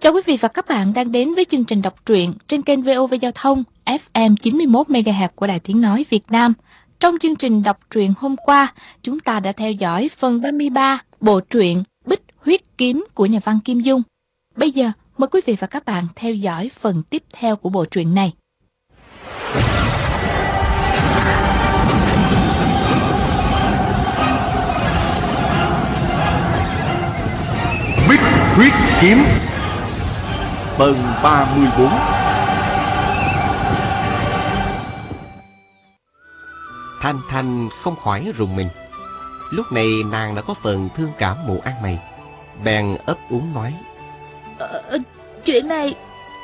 Chào quý vị và các bạn đang đến với chương trình đọc truyện trên kênh VOV Giao thông FM 91 MHz của Đài Tiếng nói Việt Nam. Trong chương trình đọc truyện hôm qua, chúng ta đã theo dõi phần 33 bộ truyện Bích Huyết Kiếm của nhà văn Kim Dung. Bây giờ, mời quý vị và các bạn theo dõi phần tiếp theo của bộ truyện này. Bích Huyết Kiếm phần 34. Thanh Thanh không khỏi rùng mình. Lúc này nàng đã có phần thương cảm Mụ An Mày, bèn ấp úng nói: Chuyện này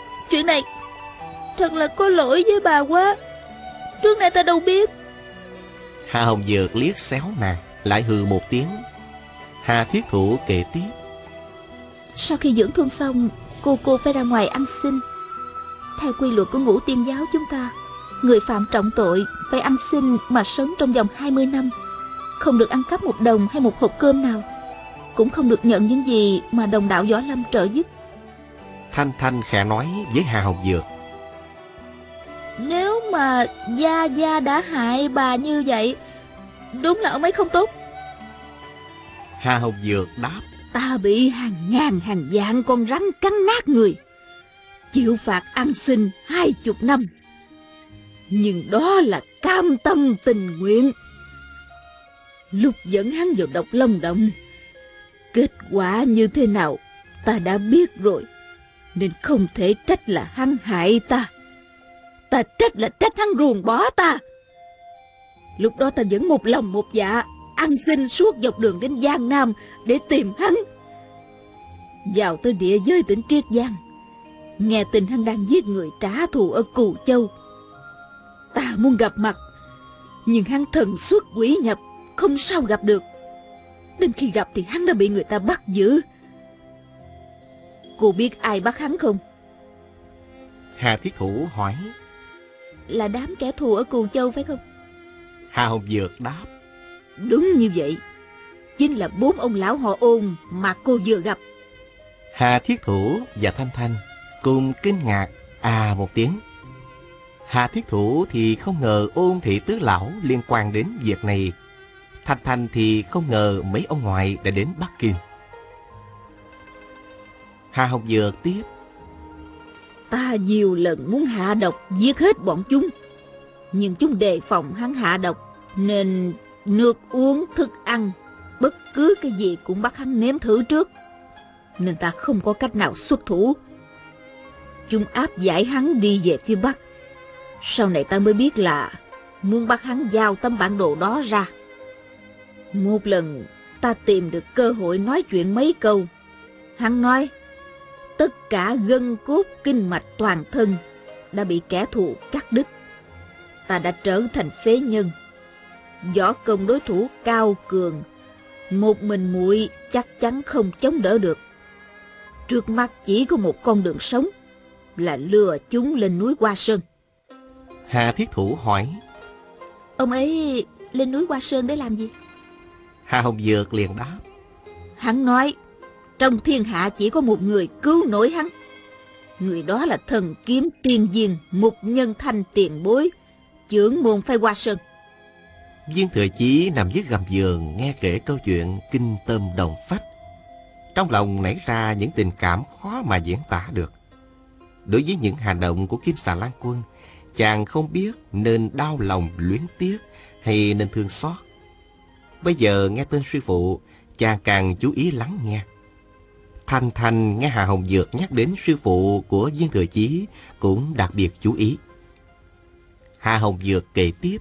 thật là có lỗi với bà quá. Trước nay ta đâu biết. Hà Hồng Dược liếc xéo nàng, lại hừ một tiếng. Hà Thiết Thủ kể tiếp: Sau khi dưỡng thương xong, cô phải ra ngoài ăn xin. Theo quy luật của Ngũ Tiên giáo chúng ta, người phạm trọng tội phải ăn xin mà sống trong vòng 20 năm, không được ăn cắp một đồng hay một hộp cơm nào, cũng không được nhận những gì mà đồng đạo võ lâm trợ giúp. Thanh Thanh khẽ nói với Hà Hồng Dược: Nếu mà Gia đã hại bà như vậy, đúng là ông ấy không tốt. Hà Hồng Dược đáp: Ta bị hàng ngàn hàng vạn con rắn cắn nát người, chịu phạt ăn xin 20 năm, nhưng đó là cam tâm tình nguyện. Lúc dẫn hắn vào Độc Long Động, kết quả như thế nào ta đã biết rồi, nên không thể trách là hắn hại ta. Ta trách là trách hắn ruồng bỏ ta. Lúc đó ta vẫn một lòng một dạ ăn xin suốt dọc đường đến Giang Nam để tìm hắn. Vào tới địa giới tỉnh Triết Giang, nghe tin hắn đang giết người trả thù ở Cù Châu. Ta muốn gặp mặt, nhưng hắn thần xuất quỷ nhập, không sao gặp được. Đến khi gặp thì hắn đã bị người ta bắt giữ. Cô biết ai bắt hắn không? Hà Thiết Thủ hỏi: Là đám kẻ thù ở Cù Châu phải không? Hà Hồng Dược đáp: Đúng như vậy, chính là 4 ông lão họ Ôn mà cô vừa gặp. Hà Thiết Thủ và Thanh Thanh cùng kinh ngạc một tiếng. Hà Thiết Thủ thì không ngờ Ôn thị tứ lão liên quan đến việc này. Thanh Thanh thì không ngờ mấy ông ngoại đã đến Bắc Kinh. Hà Hồng Dược tiếp: Ta nhiều lần muốn hạ độc giết hết bọn chúng, nhưng chúng đề phòng hắn hạ độc, nên nước uống, thức ăn, bất cứ cái gì cũng bắt hắn nếm thử trước, nên ta không có cách nào xuất thủ. Chúng áp giải hắn đi về phía Bắc. Sau này ta mới biết là muốn bắt hắn giao tấm bản đồ đó ra. Một lần ta tìm được cơ hội nói chuyện mấy câu. Hắn nói tất cả gân cốt kinh mạch toàn thân đã bị kẻ thù cắt đứt. Ta đã trở thành phế nhân. Võ công đối thủ cao cường, một mình muội chắc chắn không chống đỡ được. Trước mắt chỉ có một con đường sống, là lừa chúng lên núi Hoa Sơn. Hà Thiết Thủ hỏi: Ông ấy lên núi Hoa Sơn để làm gì? Hà Hồng Dược liền đáp: Hắn nói trong thiên hạ chỉ có một người cứu nổi hắn. Người đó là thần kiếm tiên viên Mục Nhân Thanh tiền bối, chưởng môn phái Hoa Sơn. Viên Thừa Chí nằm dưới gầm giường nghe kể câu chuyện kinh tâm động phách. Trong lòng nảy ra những tình cảm khó mà diễn tả được. Đối với những hành động của Kim Xà Lan Quân, chàng không biết nên đau lòng luyến tiếc hay nên thương xót. Bây giờ nghe tên sư phụ, chàng càng chú ý lắng nghe. Thanh Thanh nghe Hà Hồng Dược nhắc đến sư phụ của Viên Thừa Chí cũng đặc biệt chú ý. Hà Hồng Dược kể tiếp: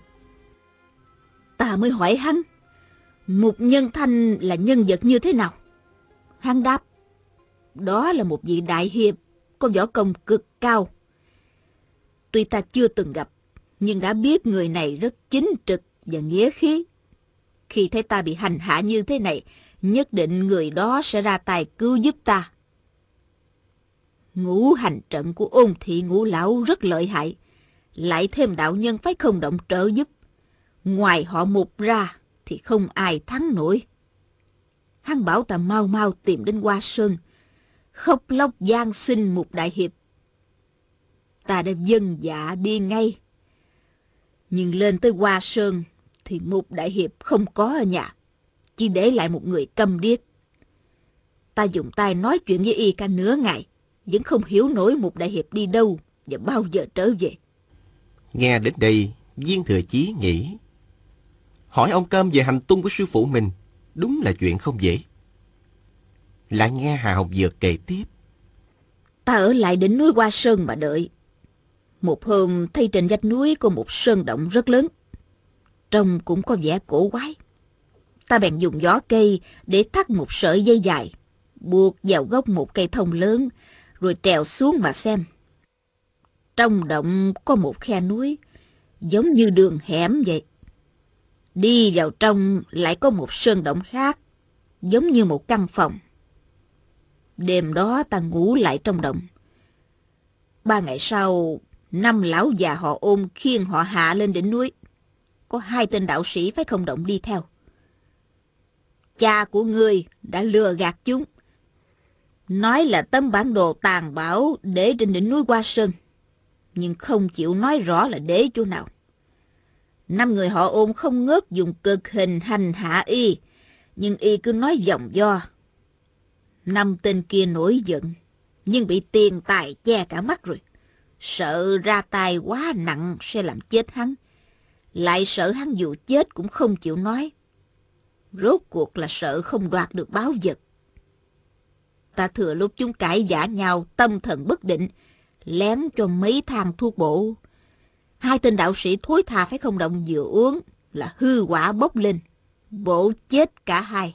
Ta mới hỏi hắn, Mục Nhân Thanh là nhân vật như thế nào? Hắn đáp: Đó là một vị đại hiệp, có võ công cực cao. Tuy ta chưa từng gặp, nhưng đã biết người này rất chính trực và nghĩa khí. Khi thấy ta bị hành hạ như thế này, nhất định người đó sẽ ra tay cứu giúp ta. Ngũ hành trận của Ôn thị ngũ lão rất lợi hại, lại thêm đạo nhân phái Không Động trợ giúp. Ngoài họ Mục ra thì không ai thắng nổi. Hắn bảo ta mau mau tìm đến Hoa Sơn, khóc lóc van xin Mục đại hiệp. Ta đã vâng dạ đi ngay. Nhưng lên tới Hoa Sơn thì Mục đại hiệp không có ở nhà, chỉ để lại một người câm điếc. Ta dùng tay nói chuyện với y cả nửa ngày, vẫn không hiểu nổi Mục đại hiệp đi đâu và bao giờ trở về. Nghe đến đây, Viên Thừa Chí nghĩ, hỏi ông Cơm về hành tung của sư phụ mình, đúng là chuyện không dễ. Lại nghe Hà Hồng Dược kể tiếp. Ta ở lại đỉnh núi Hoa Sơn mà đợi. Một hôm thấy trên vách núi có một sơn động rất lớn, trông cũng có vẻ cổ quái. Ta bèn dùng vỏ cây để thắt một sợi dây dài, buộc vào gốc một cây thông lớn, rồi trèo xuống mà xem. Trong động có một khe núi, giống như đường hẻm vậy. Đi vào trong lại có một sơn động khác, giống như một căn phòng. Đêm đó ta ngủ lại trong động. 3 ngày sau, 5 lão già họ Ôn khiêng họ hạ lên đỉnh núi. Có 2 tên đạo sĩ phải không động đi theo. Cha của ngươi đã lừa gạt chúng, nói là tấm bản đồ tàn bạo để trên đỉnh núi Hoa Sơn, nhưng không chịu nói rõ là để chỗ nào. 5 người họ Ôn không ngớt dùng cực hình hành hạ y, nhưng y cứ nói vòng vo. 5 tên kia nổi giận, nhưng bị tiền tài che cả mắt rồi. Sợ ra tay quá nặng sẽ làm chết hắn, lại sợ hắn dù chết cũng không chịu nói. Rốt cuộc là sợ không đoạt được báu vật. Ta thừa lúc chúng cãi vã nhau tâm thần bất định, lén cho mấy thang thuốc bổ. 2 tên đạo sĩ thối tha phải không động vừa uống là hư quả bốc lên, bổ chết cả 2.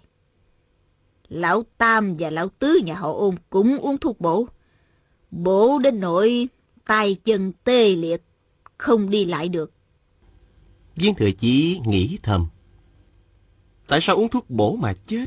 Lão Tam và lão Tứ nhà họ Ôn cũng uống thuốc bổ. Bổ đến nỗi tay chân tê liệt, không đi lại được. Viên Thừa Chí nghĩ thầm, tại sao uống thuốc bổ mà chết?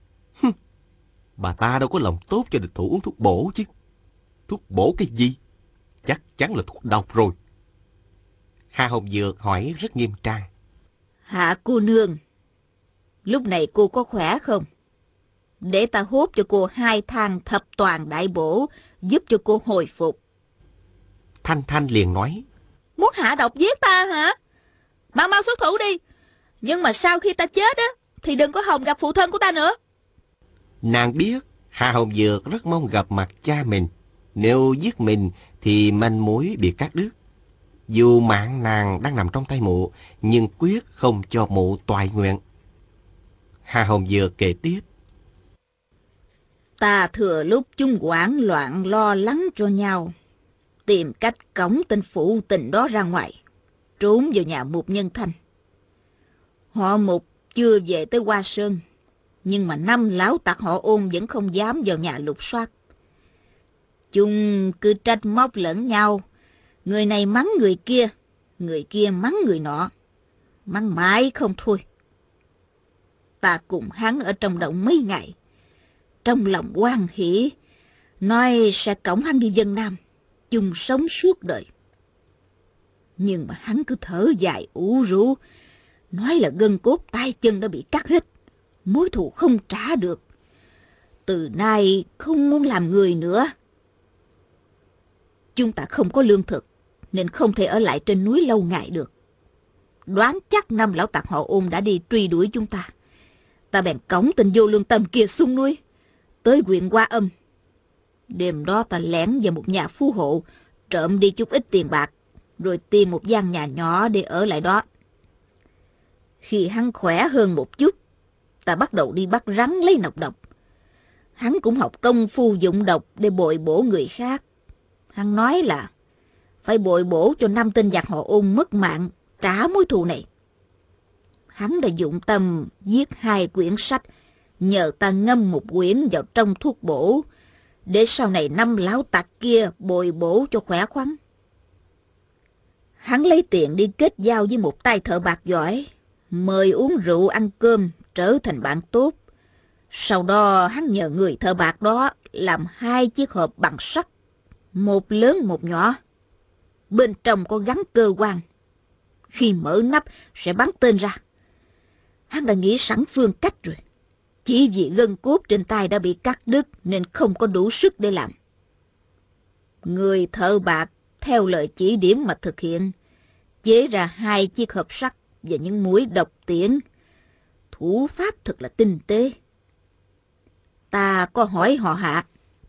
Bà ta đâu có lòng tốt cho địch thủ uống thuốc bổ chứ. Thuốc bổ cái gì? Chắc chắn là thuốc độc rồi. Hà Hồng Dược hỏi rất nghiêm trang. Hạ cô nương, lúc này cô có khỏe không? Để ta hốt cho cô 2 thang thập toàn đại bổ, giúp cho cô hồi phục. Thanh Thanh liền nói, Muốn hạ độc giết ta hả? Mau mau xuất thủ đi. Nhưng mà sau khi ta chết á, thì đừng có hòng gặp phụ thân của ta nữa. nàng biết Hà Hồng Dược rất mong gặp mặt cha mình. Nếu giết mình thì manh mối bị cắt đứt. Dù mạng nàng đang nằm trong tay mụ, nhưng quyết không cho mụ toại nguyện. Hà Hồng Dược kể tiếp. Ta thừa lúc chúng hoảng loạn lo lắng cho nhau, tìm cách cõng tên phụ tình đó ra ngoài, trốn vào nhà Mục Nhân Thanh. Họ Mục chưa về tới Hoa Sơn, nhưng mà 5 lão tặc họ Ôn vẫn không dám vào nhà lục soát. Chúng cứ trách móc lẫn nhau, người này mắng người kia mắng người nọ, mắng mãi không thôi. Ta cùng hắn ở trong động mấy ngày, trong lòng hoan hỉ, nói sẽ cõng hắn đi Vân Nam, chung sống suốt đời. Nhưng mà hắn cứ thở dài ủ rũ, nói là gân cốt tay chân đã bị cắt hết, mối thù không trả được. Từ nay không muốn làm người nữa. Chúng ta không có lương thực, nên không thể ở lại trên núi lâu ngày được. Đoán chắc 5 lão tặc họ Ôn đã đi truy đuổi chúng ta. Ta bèn cõng tên vô lương tâm kia xuống núi, tới huyện Hoa Âm. Đêm đó ta lẻn vào một nhà phú hộ, trộm đi chút ít tiền bạc, rồi tìm một gian nhà nhỏ để ở lại đó. Khi hắn khỏe hơn một chút, ta bắt đầu đi bắt rắn lấy nọc độc. Hắn cũng học công phu dụng độc để bồi bổ người khác. Hắn nói là phải bồi bổ cho 5 tên giặc họ Ôn mất mạng, trả mối thù này. Hắn đã dụng tâm viết 2 quyển sách, nhờ ta ngâm một quyển vào trong thuốc bổ, để sau này 5 lão tặc kia bồi bổ cho khỏe khoắn. Hắn lấy tiền đi kết giao với một tay thợ bạc giỏi, mời uống rượu ăn cơm, trở thành bạn tốt. Sau đó hắn nhờ người thợ bạc đó làm 2 chiếc hộp bằng sắt, một lớn một nhỏ. Bên trong có gắn cơ quan. Khi mở nắp sẽ bắn tên ra. Hắn đã nghĩ sẵn phương cách rồi. Chỉ vì gân cốt trên tay đã bị cắt đứt nên không có đủ sức để làm. Người thợ bạc theo lời chỉ điểm mà thực hiện, chế ra 2 chiếc hộp sắt và những mũi độc tiễn. Thủ pháp thật là tinh tế. Ta có hỏi họ Hạ,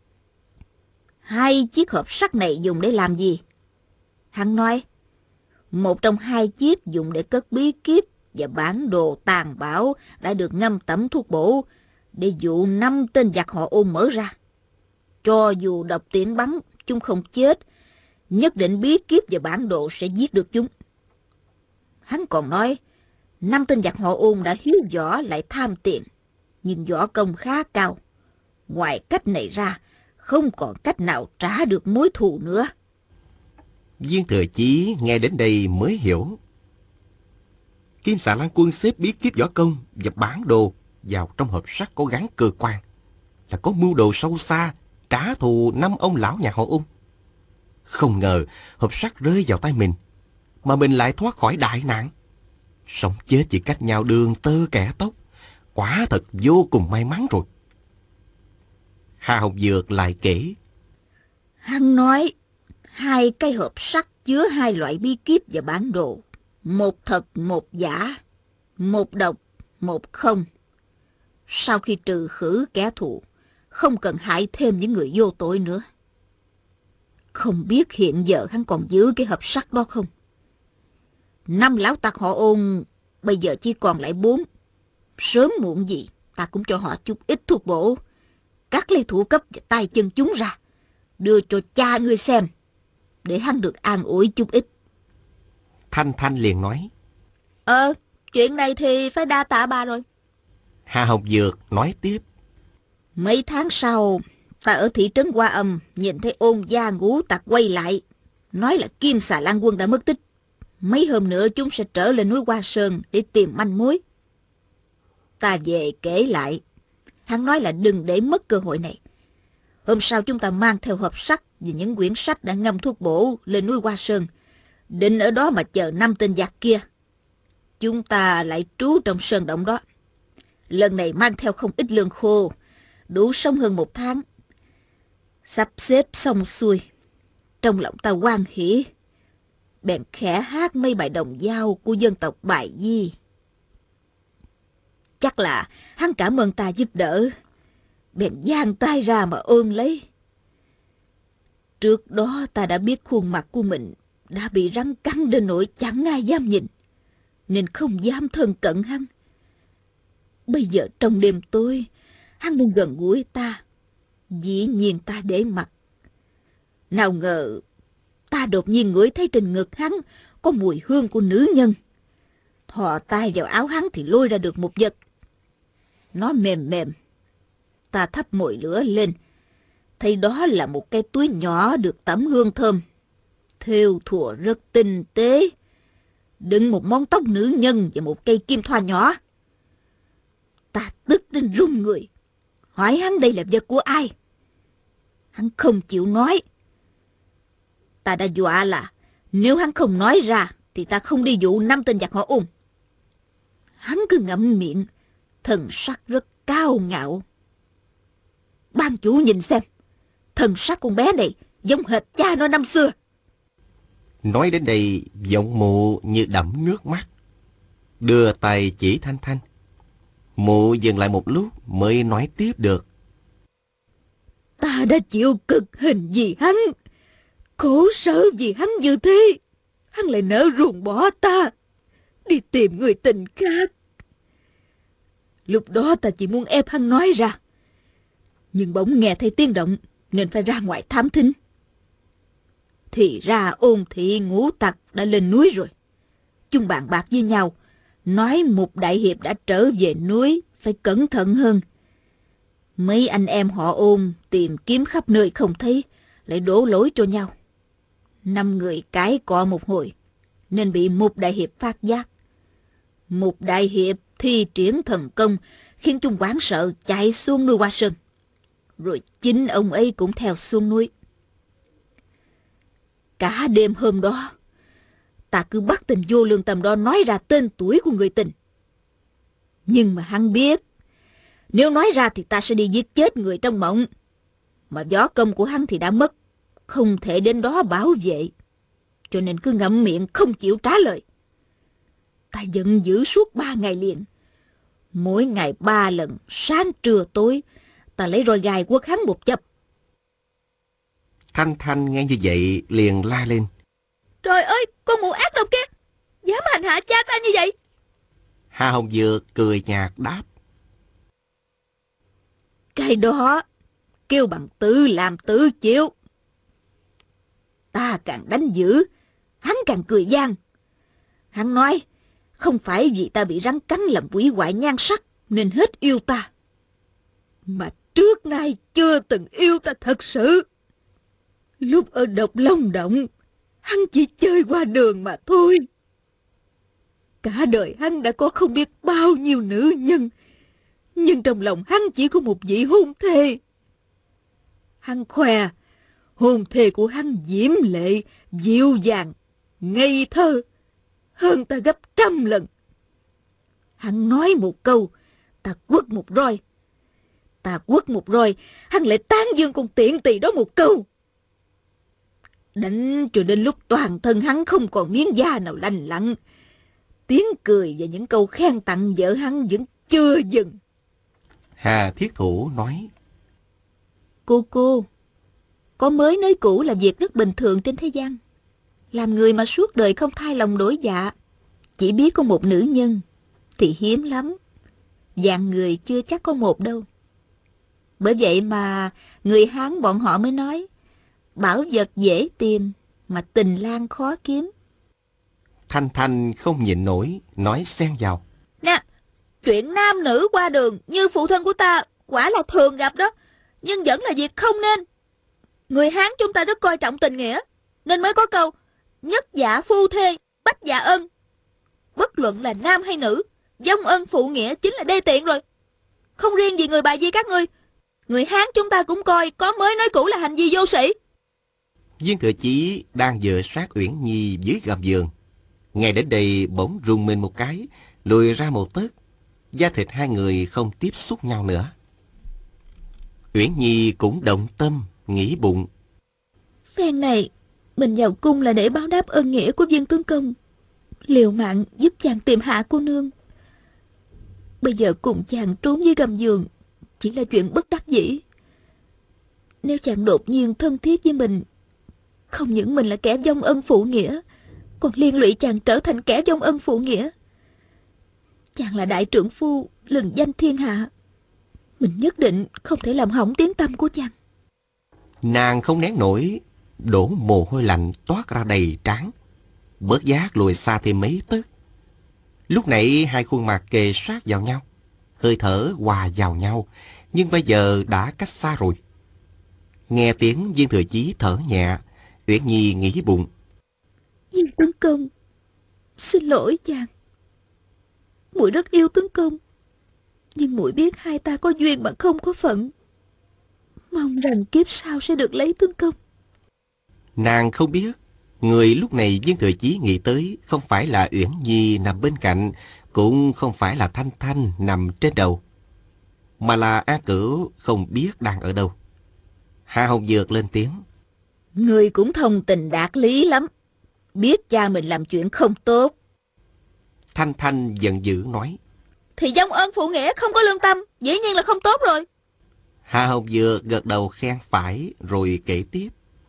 2 chiếc hộp sắt này dùng để làm gì? Hắn nói, một trong 2 chiếc dùng để cất bí kíp và bản đồ tàn bạo đã được ngâm tẩm thuốc bổ để dụ 5 tên giặc họ Ôn mở ra. Cho dù độc tiễn bắn, chúng không chết, nhất định bí kíp và bản đồ sẽ giết được chúng. Hắn còn nói, 5 tên giặc họ Ôn đã hiếu võ lại tham tiền, nhưng võ công khá cao. Ngoài cách này ra, không còn cách nào trả được mối thù nữa. Viên Thừa Chí nghe đến đây mới hiểu. Kim Xà Lan Quân xếp bí kíp võ công và bản đồ vào trong hộp sắt có gắn cơ quan, là có mưu đồ sâu xa trả thù 5 ông lão nhà họ Ung. Không ngờ hộp sắt rơi vào tay mình, mà mình lại thoát khỏi đại nạn. Sống chết chỉ cách nhau đường tơ kẻ tóc, quả thật vô cùng may mắn rồi. Hà Hồng Dược lại kể. Hắn nói, 2 cái hộp sắt chứa 2 loại bí kíp và bản đồ. Một thật, một giả. Một độc, một không. Sau khi trừ khử kẻ thù, không cần hại thêm những người vô tội nữa. Không biết hiện giờ hắn còn giữ cái hộp sắt đó không? 5 lão tặc họ Ôn bây giờ chỉ còn lại 4. Sớm muộn gì ta cũng cho họ chút ít thuốc bổ, cắt lấy thủ cấp và tay chân chúng ra, đưa cho cha ngươi xem, để hắn được an ủi chút ít. Thanh Thanh liền nói. Chuyện này thì phải đa tạ bà rồi. Hà Hồng Dược nói tiếp. Mấy tháng sau, ta ở thị trấn Hoa Âm nhìn thấy Ôn gia ngũ tặc quay lại, nói là Kim Xà Lan Quân đã mất tích. Mấy hôm nữa chúng sẽ trở lên núi Hoa Sơn để tìm manh mối. Ta về kể lại. Hắn nói là đừng để mất cơ hội này. Hôm sau chúng ta mang theo hộp sắt và những quyển sách đã ngâm thuốc bổ lên núi Hoa Sơn, định ở đó mà chờ 5 tên giặc kia. Chúng ta lại trú trong sơn động đó. Lần này mang theo không ít lương khô, đủ sống hơn 1 tháng. Sắp xếp xong xuôi, trong lòng ta hoan hỉ, bèn khẽ hát mấy bài đồng dao của dân tộc Bài Di. Chắc là hắn cảm ơn ta giúp đỡ, bèn giang tay ra mà ôm lấy. Trước đó ta đã biết khuôn mặt của mình đã bị rắn cắn đến nỗi chẳng ai dám nhìn, nên không dám thân cận hắn. Bây giờ trong đêm tối, hắn đang gần gũi ta, dĩ nhiên ta để mặc. Nào ngờ, ta đột nhiên ngửi thấy trên ngực hắn có mùi hương của nữ nhân. Thò tay vào áo hắn thì lôi ra được một vật. Nó mềm mềm. Ta thắp mồi lửa lên, thấy đó là một cái túi nhỏ được tẩm hương thơm, thêu thùa rất tinh tế, đựng một món tóc nữ nhân và một cây kim thoa nhỏ. Ta tức đến run người, hỏi hắn đây là vật của ai. Hắn không chịu nói. Ta đã dọa là nếu hắn không nói ra thì ta không đi dụ 5 tên giặc họ Ung. Hắn cứ ngậm miệng, thần sắc rất cao ngạo. Ban chủ nhìn xem, thần sắc con bé này giống hệt cha nó năm xưa. Nói đến đây, giọng mụ như đẫm nước mắt, đưa tay chỉ Thanh Thanh. Mụ dừng lại một lúc mới nói tiếp được. Ta đã chịu cực hình vì hắn, khổ sở vì hắn như thế, hắn lại nỡ ruồng bỏ ta, đi tìm người tình khác. Lúc đó ta chỉ muốn ép hắn nói ra, nhưng bỗng nghe thấy tiếng động nên phải ra ngoài thám thính. Thì ra Ôn thị ngũ tặc đã lên núi rồi. Chúng bàn bạc với nhau, nói một đại hiệp đã trở về núi, phải cẩn thận hơn. Mấy anh em họ Ôn tìm kiếm khắp nơi không thấy, lại đổ lỗi cho nhau. 5 người cãi cọ một hồi, nên bị một đại hiệp phát giác. Một đại hiệp thi triển thần công, khiến chúng hoảng sợ chạy xuống núi Hoa Sơn. Rồi chính ông ấy cũng theo xuống núi. Cả đêm hôm đó, ta cứ bắt tên vô lương tâm đó nói ra tên tuổi của người tình. Nhưng mà hắn biết, Nếu nói ra thì ta sẽ đi giết chết người trong mộng. Mà võ công của hắn thì đã mất, không thể đến đó bảo vệ. Cho nên cứ ngậm miệng không chịu trả lời. Ta giận dữ suốt 3 ngày liền. Mỗi ngày 3 lần, sáng trưa tối, ta lấy roi gài quất hắn một chập. Thanh Thanh nghe như vậy liền la lên. Trời ơi, con mụ ác độc kia, dám hành hạ cha ta như vậy. Hà Hồng Dược cười nhạt đáp. Cái đó kêu bằng tự làm tự chịu. Ta càng đánh dữ, hắn càng cười gian. Hắn nói, không phải vì ta bị rắn cắn làm quỷ hoại nhan sắc nên hết yêu ta, mà trước nay chưa từng yêu ta thật sự. Lúc ở Độc Long Động, hắn chỉ chơi qua đường mà thôi. Cả đời hắn đã có không biết bao nhiêu nữ nhân, nhưng trong lòng hắn chỉ có một vị hôn thê. Hắn khoe hôn thê của hắn diễm lệ, dịu dàng, ngây thơ hơn ta gấp 100 lần. Hắn nói một câu, ta quất một roi. Ta quất một roi, hắn lại tán dương con tiện tỳ đó một câu. Đánh cho đến lúc toàn thân hắn không còn miếng da nào lành lặn. Tiếng cười và những câu khen tặng vợ hắn vẫn chưa dừng. Hà Thiết Thủ nói. Cô, có mới nới cũ là việc rất bình thường trên thế gian. Làm người mà suốt đời không thay lòng đổi dạ, chỉ biết có một nữ nhân thì hiếm lắm. Dạng người chưa chắc có một đâu. Bởi vậy mà người Hán bọn họ mới nói, bảo vật dễ tìm mà tình lang khó kiếm. Thanh Thanh không nhịn nổi, nói xen vào. Nè, chuyện nam nữ qua đường như phụ thân của ta quả là thường gặp đó, nhưng vẫn là việc không nên. Người Hán chúng ta rất coi trọng tình nghĩa, nên mới có câu nhất dạ phu thê, bách dạ ân. Bất luận là nam hay nữ, vong ân phụ nghĩa chính là đê tiện rồi. Không riêng gì người Bài Di các ngươi, người Hán chúng ta cũng coi có mới nói cũ là hành vi vô sĩ. Viên Thừa Chí đang dựa sát Uyển Nhi dưới gầm giường. Nghe đến đây bỗng rùng mình một cái, lùi ra một tấc. Da thịt hai người không tiếp xúc nhau nữa. Uyển Nhi cũng động tâm, nghĩ bụng. Phen này, mình vào cung là để báo đáp ơn nghĩa của viên tướng công, liều mạng giúp chàng tìm Hạ cô nương. Bây giờ cùng chàng trốn dưới gầm giường chỉ là chuyện bất đắc dĩ. Nếu chàng đột nhiên thân thiết với mình, không những mình là kẻ vong ân phụ nghĩa, còn liên lụy chàng trở thành kẻ vong ân phụ nghĩa. Chàng là đại trượng phu lừng danh thiên hạ, mình nhất định không thể làm hỏng tiếng tăm của chàng. Nàng không nén nổi, đổ mồ hôi lạnh toát ra đầy trán, bớt giác lùi xa thêm mấy tấc. Lúc nãy hai khuôn mặt kề sát vào nhau, hơi thở hòa vào nhau, nhưng bây giờ đã cách xa rồi. Nghe tiếng Viên Thừa Chí thở nhẹ, Uyển Nhi nghĩ bụng. Viên tướng công, xin lỗi chàng. Muội rất yêu tướng công, nhưng muội biết hai ta có duyên mà không có phận. Mong rằng kiếp sau sẽ được lấy tướng công. Nàng không biết, người lúc này Viên Thừa Chí nghĩ tới không phải là Uyển Nhi nằm bên cạnh, cũng không phải là Thanh Thanh nằm trên đầu, mà là A Cửu không biết đang ở đâu. Hà Hồng Dược lên tiếng. Người cũng thông tình đạt lý lắm, biết cha mình làm chuyện không tốt. Thanh Thanh giận dữ nói. Thì vong ân phụ nghĩa không có lương tâm, dĩ nhiên là không tốt rồi. Hà Hồng Dược gật đầu khen phải rồi kể tiếp.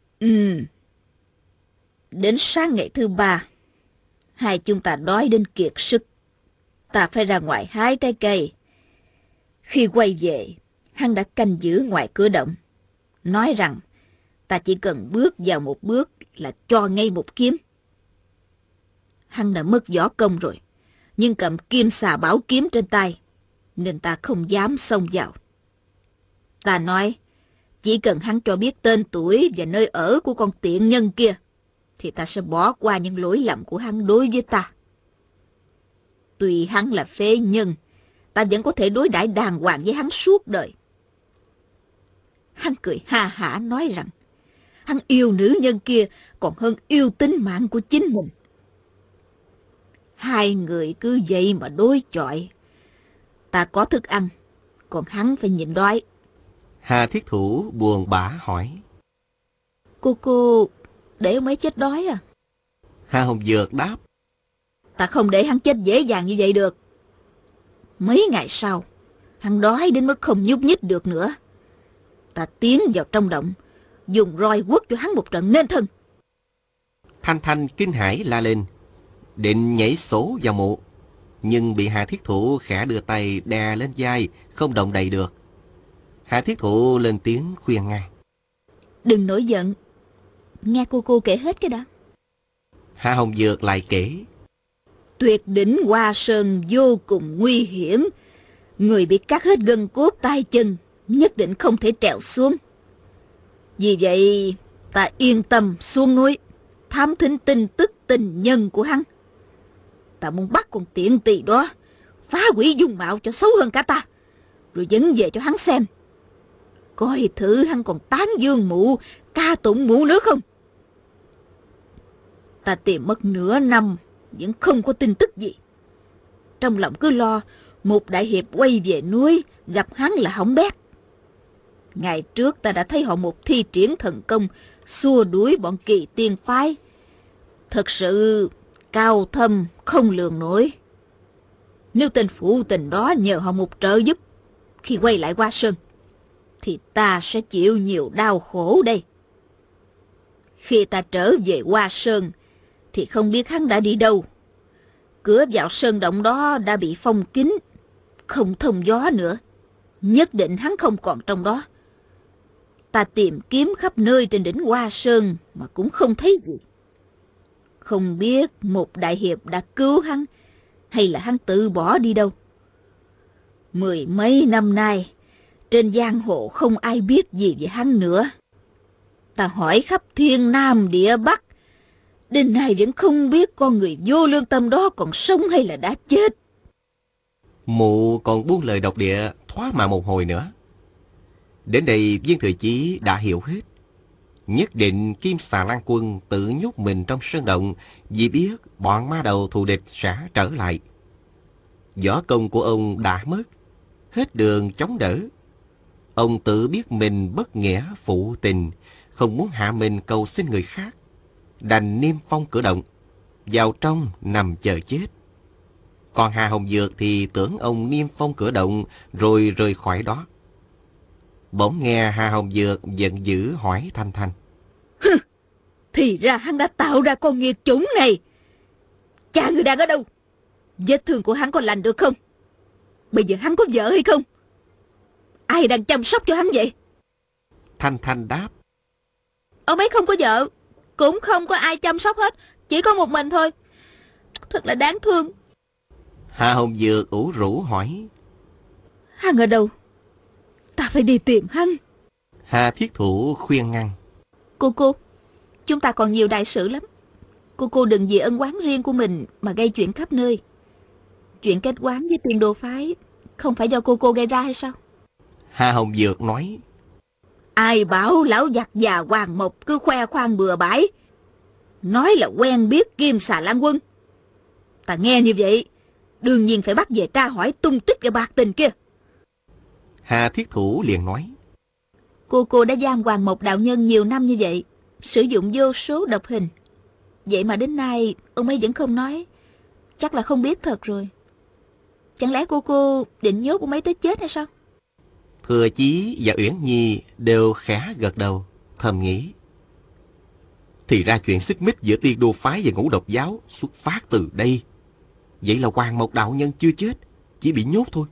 Đến sáng ngày thứ 3, hai chúng ta đói đến kiệt sức. Ta phải ra ngoài hái trái cây. Khi quay về, hắn đã canh giữ ngoài cửa động, nói rằng ta chỉ cần bước vào một bước là cho ngay một kiếm. Hắn đã mất võ công rồi, nhưng cầm kim xà bảo kiếm trên tay, nên ta không dám xông vào. Ta nói, chỉ cần hắn cho biết tên tuổi và nơi ở của con tiện nhân kia, thì ta sẽ bỏ qua những lỗi lầm của hắn đối với ta. Tuy hắn là phế nhân, ta vẫn có thể đối đãi đàng hoàng với hắn suốt đời. Hắn cười ha hả nói rằng, hắn yêu nữ nhân kia còn hơn yêu tính mạng của chính mình. Hai người cứ vậy mà đối chọi. Ta có thức ăn, còn hắn phải nhịn đói. Hà Thiết Thủ buồn bã hỏi. Cô để ông ấy chết đói à? Hà Hồng Dược đáp. Ta không để hắn chết dễ dàng như vậy được. Mấy ngày sau, hắn đói đến mức không nhúc nhích được nữa. Ta tiến vào trong động, dùng roi quất cho hắn một trận nên thân. Thanh Thanh kinh hãi la lên, định nhảy sổ vào mộ, nhưng bị Hà Thiết Thủ khẽ đưa tay đè lên vai, không động đậy được. Hà Thiết Thủ lên tiếng khuyên ngăn. Đừng nổi giận, nghe cô kể hết cái đã. Hà Hồng Dược lại kể. Tuyệt đỉnh Hoa Sơn vô cùng nguy hiểm. Người bị cắt hết gân cốt tay chân, nhất định không thể trèo xuống. Vì vậy, ta yên tâm xuống núi, thám thính tin tức tình nhân của hắn. Ta muốn bắt con tiện tỳ đó, phá hủy dung mạo cho xấu hơn cả ta, rồi dẫn về cho hắn xem. Coi thử hắn còn tán dương mụ, ca tụng mụ nữa không. Ta tìm mất nửa năm, vẫn không có tin tức gì. Trong lòng cứ lo một đại hiệp quay về núi, gặp hắn là hỏng bét. Ngày trước ta đã thấy họ một thi triển thần công, xua đuổi bọn Kỳ Tiên phái. Thật sự cao thâm không lường nổi. Nếu tên phụ tình đó nhờ họ một trợ giúp, khi quay lại Hoa Sơn, thì ta sẽ chịu nhiều đau khổ đây. Khi ta trở về Hoa Sơn, thì không biết hắn đã đi đâu. Cửa vào sơn động đó đã bị phong kín, không thông gió nữa. Nhất định hắn không còn trong đó. Ta tìm kiếm khắp nơi trên đỉnh Hoa Sơn mà cũng không thấy gì. Không biết một đại hiệp đã cứu hắn, hay là hắn tự bỏ đi đâu. 10 mấy năm nay, trên giang hồ không ai biết gì về hắn nữa. Ta hỏi khắp thiên nam địa bắc, đến nay vẫn không biết con người vô lương tâm đó còn sống hay là đã chết. Mụ còn buông lời độc địa thoá mà một hồi nữa. Đến đây Viên Thừa Chí đã hiểu hết. Nhất định Kim Xà Lan Quân tự nhốt mình trong sơn động vì biết bọn ma đầu thù địch sẽ trở lại. Võ công của ông đã mất, hết đường chống đỡ. Ông tự biết mình bất nghĩa phụ tình, không muốn hạ mình cầu xin người khác, đành niêm phong cửa động, vào trong nằm chờ chết. Còn Hà Hồng Dược thì tưởng ông niêm phong cửa động rồi rời khỏi đó. Bỗng nghe Hà Hồng Dược giận dữ hỏi Thanh Thanh. Thì ra hắn đã tạo ra con nghiệt chủng này. Cha người đang ở đâu? Vết thương của hắn có lành được không? Bây giờ hắn có vợ hay không? Ai đang chăm sóc cho hắn vậy? Thanh Thanh đáp. Ông ấy không có vợ, cũng không có ai chăm sóc hết, chỉ có một mình thôi. Thật là đáng thương. Hà Hồng Dược ủ rũ hỏi. Hắn ở đâu? Ta phải đi tìm hắn. Hà Thiết Thủ khuyên ngăn. Cô, chúng ta còn nhiều đại sự lắm. Cô đừng vì ân oán riêng của mình mà gây chuyện khắp nơi. Chuyện kết oán với Tiền Đồ phái không phải do cô gây ra hay sao? Hà Hồng Dược nói. Ai bảo lão giặc già Hoàng Mộc cứ khoe khoang bừa bãi, nói là quen biết Kim Xà Lan Quân. Ta nghe như vậy, đương nhiên phải bắt về tra hỏi tung tích cái bạc tình kia. Hà Thiết Thủ liền nói. Cô đã giam Hoàng Mộc đạo nhân nhiều năm như vậy, sử dụng vô số độc hình. Vậy mà đến nay ông ấy vẫn không nói, chắc là không biết thật rồi. Chẳng lẽ cô định nhốt ông ấy tới chết hay sao? Thừa Chí và Uyển Nhi đều khẽ gật đầu, thầm nghĩ. Thì ra chuyện xích mích giữa Tiên Đô phái và Ngũ Độc giáo xuất phát từ đây. Vậy là Hoàng Mộc đạo nhân chưa chết, chỉ bị nhốt thôi.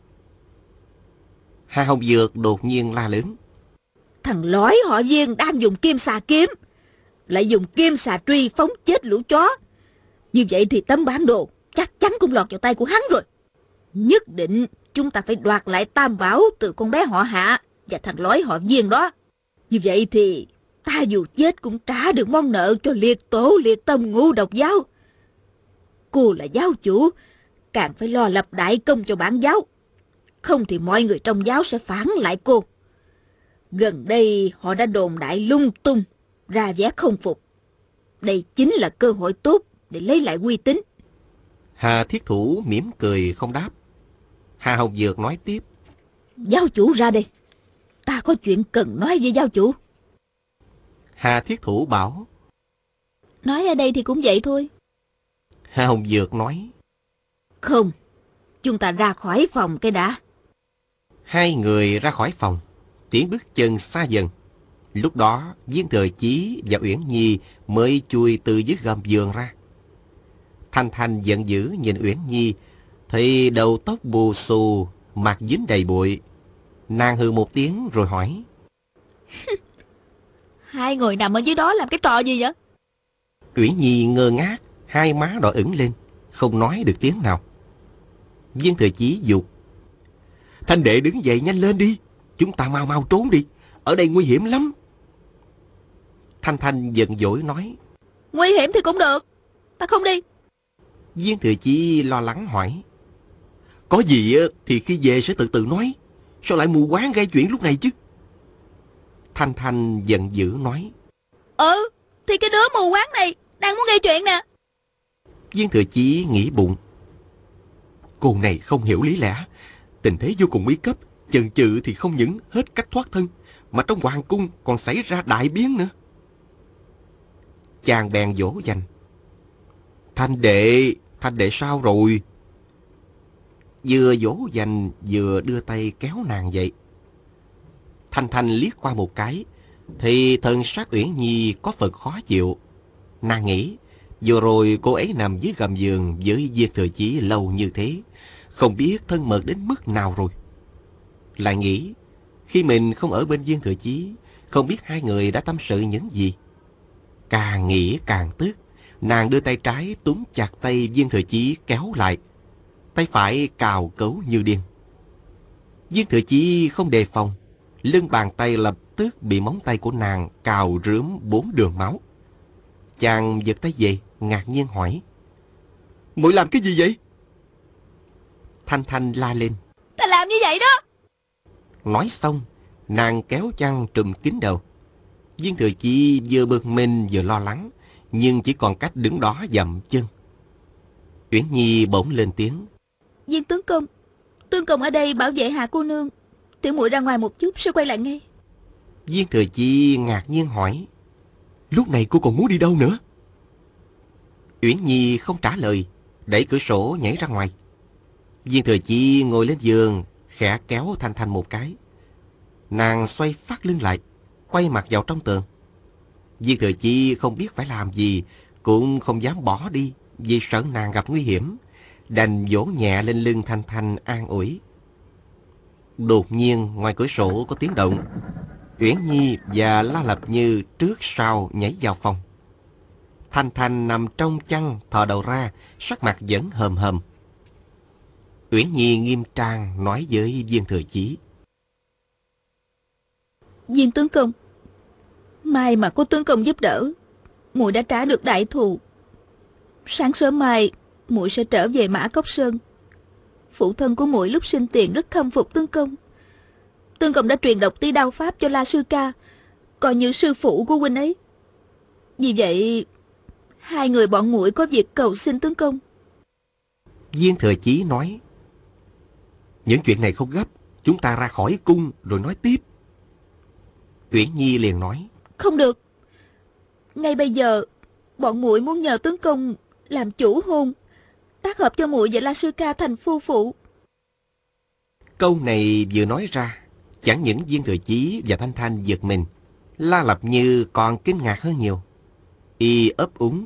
Hà Hồng Dược đột nhiên la lớn. Thằng lói họ Viên đang dùng kim xà kiếm, lại dùng kim xà truy phóng chết lũ chó. Như vậy thì tấm bản đồ chắc chắn cũng lọt vào tay của hắn rồi. Nhất định chúng ta phải đoạt lại tam bảo từ con bé họ Hạ và thằng lói họ Viên đó. Như vậy thì ta dù chết cũng trả được món nợ cho liệt tổ liệt tông Ngũ Độc giáo. Cô là giáo chủ, càng phải lo lập đại công cho bản giáo. Không thì mọi người trong giáo sẽ phản lại cô. Gần đây họ đã đồn đại lung tung, ra vẻ không phục. Đây chính là cơ hội tốt để lấy lại uy tín. Hà Thiết Thủ mỉm cười không đáp. Hà Hồng Dược nói tiếp. Giáo chủ ra đây. Ta có chuyện cần nói với giáo chủ. Hà Thiết Thủ bảo. Nói ở đây thì cũng vậy thôi. Hà Hồng Dược nói. Không, chúng ta ra khỏi phòng cái đã. Hai người ra khỏi phòng, tiếng bước chân xa dần. Lúc đó, Viên Thừa Chí và Uyển Nhi mới chui từ dưới gầm giường ra. Thanh Thanh giận dữ nhìn Uyển Nhi, thì đầu tóc bù xù, mặt dính đầy bụi. Nàng hừ một tiếng rồi hỏi. Hai người nằm ở dưới đó làm cái trò gì vậy? Uyển Nhi ngơ ngác, hai má đỏ ửng lên, không nói được tiếng nào. Viên Thừa Chí giục. Thanh đệ đứng dậy nhanh lên đi, chúng ta mau mau trốn đi, ở đây nguy hiểm lắm. Thanh Thanh giận dỗi nói. Nguy hiểm thì cũng được, ta không đi. Viên Thừa Chí lo lắng hỏi. Có gì thì khi về sẽ từ từ nói, sao lại mù quáng gây chuyện lúc này chứ? Thanh Thanh giận dữ nói. Thì cái đứa mù quáng này đang muốn gây chuyện nè. Viên Thừa Chí nghĩ bụng. Cô này không hiểu lý lẽ, tình thế vô cùng nguy cấp, chần chừ thì không những hết cách thoát thân, mà trong hoàng cung còn xảy ra đại biến nữa. Chàng bèn dỗ dành. Thanh đệ sao rồi? Vừa dỗ dành vừa đưa tay kéo nàng dậy. Thanh Thanh liếc qua một cái, thì thần sắc Uyển Nhi có phần khó chịu. Nàng nghĩ, vừa rồi cô ấy nằm dưới gầm giường với Viên Thừa Chí lâu như thế, không biết thân mật đến mức nào rồi. Lại nghĩ, khi mình không ở bên Viên Thừa Chí, không biết hai người đã tâm sự những gì. Càng nghĩ càng tức, nàng đưa tay trái túm chặt tay Viên Thừa Chí kéo lại, tay phải cào cấu như điên. Viên Thừa Chí không đề phòng, lưng bàn tay lập tức bị móng tay của nàng cào rướm 4 đường máu. Chàng giật tay về, ngạc nhiên hỏi. Muội làm cái gì vậy? Thanh Thanh la lên. Ta làm như vậy đó. Nói xong, nàng kéo chăn trùm kín đầu. Viên Thừa Chí vừa bực mình vừa lo lắng, nhưng chỉ còn cách đứng đó dậm chân. Uyển Nhi bỗng lên tiếng. Viên tướng công ở đây bảo vệ Hạ cô nương. Tiểu muội ra ngoài một chút sẽ quay lại ngay. Viên Thừa Chí ngạc nhiên hỏi. Lúc này cô còn muốn đi đâu nữa? Uyển Nhi không trả lời, đẩy cửa sổ nhảy ra ngoài. Viên Thừa Chí ngồi lên giường, khẽ kéo Thanh Thanh một cái. Nàng xoay phát lưng lại, quay mặt vào trong tường. Viên Thừa Chí không biết phải làm gì, cũng không dám bỏ đi vì sợ nàng gặp nguy hiểm, đành vỗ nhẹ lên lưng Thanh Thanh an ủi. Đột nhiên ngoài cửa sổ có tiếng động. Uyển Nhi và La Lập Như trước sau nhảy vào phòng. Thanh Thanh nằm trong chăn thò đầu ra, sắc mặt vẫn hờm hờm. Uyển Nhi nghiêm trang nói với Viên Thừa Chí. Viên tướng công, mai mà có tướng công giúp đỡ, muội đã trả được đại thù. Sáng sớm mai muội sẽ trở về Mã Cốc Sơn. Phụ thân của muội lúc sinh tiền rất khâm phục tướng công. Tướng công đã truyền độc tí đao pháp cho La Sư Ca, coi như sư phụ của huynh ấy. Vì vậy hai người bọn muội có việc cầu xin tướng công. Viên Thừa Chí nói. Những chuyện này không gấp, chúng ta ra khỏi cung rồi nói tiếp. Uyển Nhi liền nói. Không được. Ngay bây giờ bọn muội muốn nhờ tướng công làm chủ hôn, tác hợp cho muội và La Sư Ca thành phu phụ. Câu này vừa nói ra, chẳng những Viên Thừa Chí và Thanh Thanh giật mình, La Lập Như còn kinh ngạc hơn nhiều. Y ấp úng.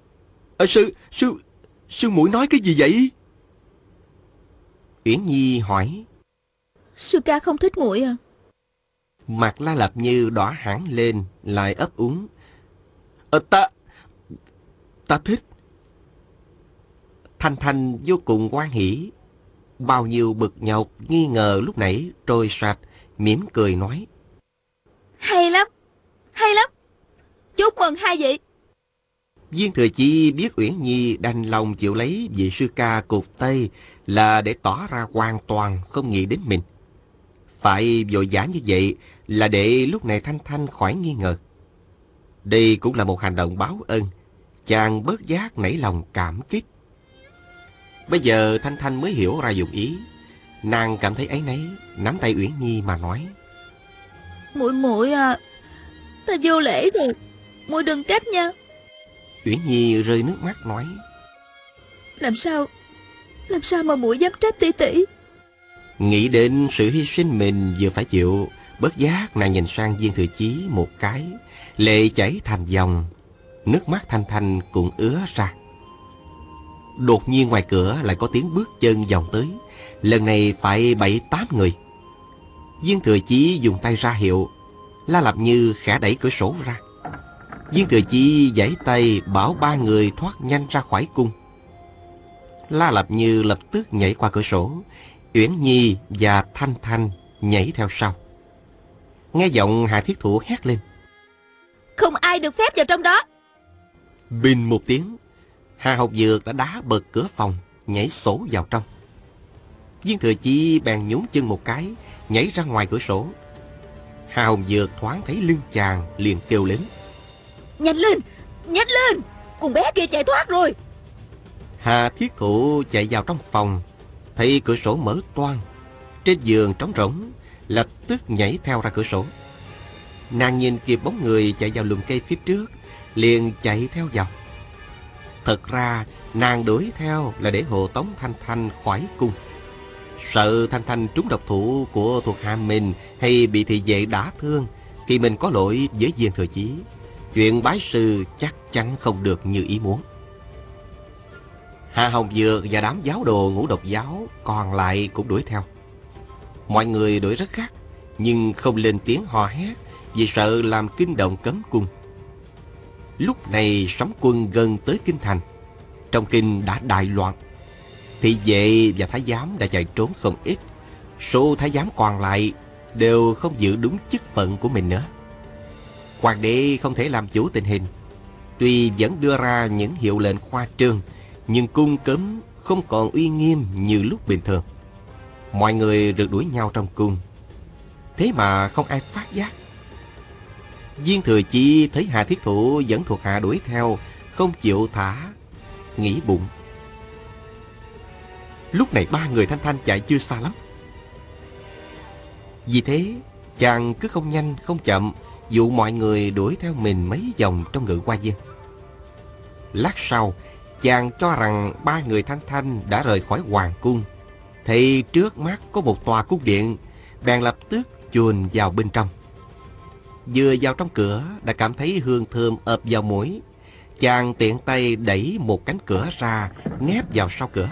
Sư muội nói cái gì vậy? Uyển Nhi hỏi. Sư ca không thích muội à? Mặt La Lập Như đỏ hẳn lên, lại ấp úng. Ta thích. Thanh Thanh vô cùng hoan hỉ. Bao nhiêu bực nhọc, nghi ngờ lúc nãy trôi sạch, mỉm cười nói. Hay lắm, chúc mừng hai vị. Viên Thừa Chí biết Uyển Nhi đành lòng chịu lấy vị sư ca cụt tay là để tỏ ra hoàn toàn không nghĩ đến mình. Phải vội vã như vậy là để lúc này Thanh Thanh khỏi nghi ngờ. Đây cũng là một hành động báo ân, chàng bớt giác nảy lòng cảm kích. Bây giờ Thanh Thanh mới hiểu ra dụng ý. Nàng cảm thấy áy náy, nắm tay Uyển Nhi mà nói: Muội muội à, ta vô lễ rồi, muội đừng trách nha. Uyển Nhi rơi nước mắt nói: Làm sao mà muội dám trách tỷ tỷ? Nghĩ đến sự hy sinh mình vừa phải chịu, bất giác nàng nhìn sang Viên Thừa Chí một cái, lệ chảy thành dòng, nước mắt Thanh Thanh cũng ứa ra. Đột nhiên ngoài cửa lại có tiếng bước chân vọng tới, lần này phải 7-8 người. Viên Thừa Chí dùng tay ra hiệu, La Lập Như khẽ đẩy cửa sổ ra. Viên Thừa Chí giãy tay bảo 3 người thoát nhanh ra khỏi cung. La Lập Như lập tức nhảy qua cửa sổ, Uyển Nhi và Thanh Thanh nhảy theo sau. Nghe giọng Hà Thiết Thụ hét lên: Không ai được phép vào trong đó. Bình một tiếng, Hà Học Dược đã đá bật cửa phòng, nhảy sổ vào trong. Viên Thừa Chí bèn nhún chân một cái, nhảy ra ngoài cửa sổ. Hà Hồng Dược thoáng thấy lưng chàng, liền kêu lớn: Nhanh lên, nhanh lên, con bé kia chạy thoát rồi. Hà Thiết Thụ chạy vào trong phòng, thấy cửa sổ mở toang, trên giường trống rỗng, lập tức nhảy theo ra cửa sổ. Nàng nhìn kịp bóng người chạy vào lùm cây phía trước, liền chạy theo vào. Thật ra nàng đuổi theo là để hộ tống Thanh Thanh khỏi cung. Sợ Thanh Thanh trúng độc thủ của thuộc hạ mình hay bị thị vệ đả thương thì mình có lỗi với Viên Thừa Chí, chuyện bái sư chắc chắn không được như ý muốn. Hà Hồng Dược và đám giáo đồ Ngũ Độc giáo còn lại cũng đuổi theo. Mọi người đuổi rất gắt, nhưng không lên tiếng hò hét vì sợ làm kinh động cấm cung. Lúc này sóng quân gần tới kinh thành, trong kinh đã đại loạn. Thị vệ và thái giám đã chạy trốn không ít, số thái giám còn lại đều không giữ đúng chức phận của mình nữa. Hoàng đế không thể làm chủ tình hình, tuy vẫn đưa ra những hiệu lệnh khoa trương, nhưng cung cấm không còn uy nghiêm như lúc bình thường. Mọi người rượt đuổi nhau trong cung, thế mà không ai phát giác. Viên Thừa Chí thấy Hà Thiết Thụ dẫn thuộc hạ đuổi theo, không chịu thả, nghĩ bụng: lúc này 3 người Thanh Thanh chạy chưa xa lắm. Vì thế chàng cứ không nhanh không chậm dụ mọi người đuổi theo mình mấy vòng trong Ngự Hoa Viên. Lát sau, chàng cho rằng 3 người Thanh Thanh đã rời khỏi hoàng cung, thì trước mắt có một tòa cung điện, bèn lập tức chuồn vào bên trong. Vừa vào trong cửa đã cảm thấy hương thơm ập vào mũi. Chàng tiện tay đẩy một cánh cửa ra, nép vào sau cửa.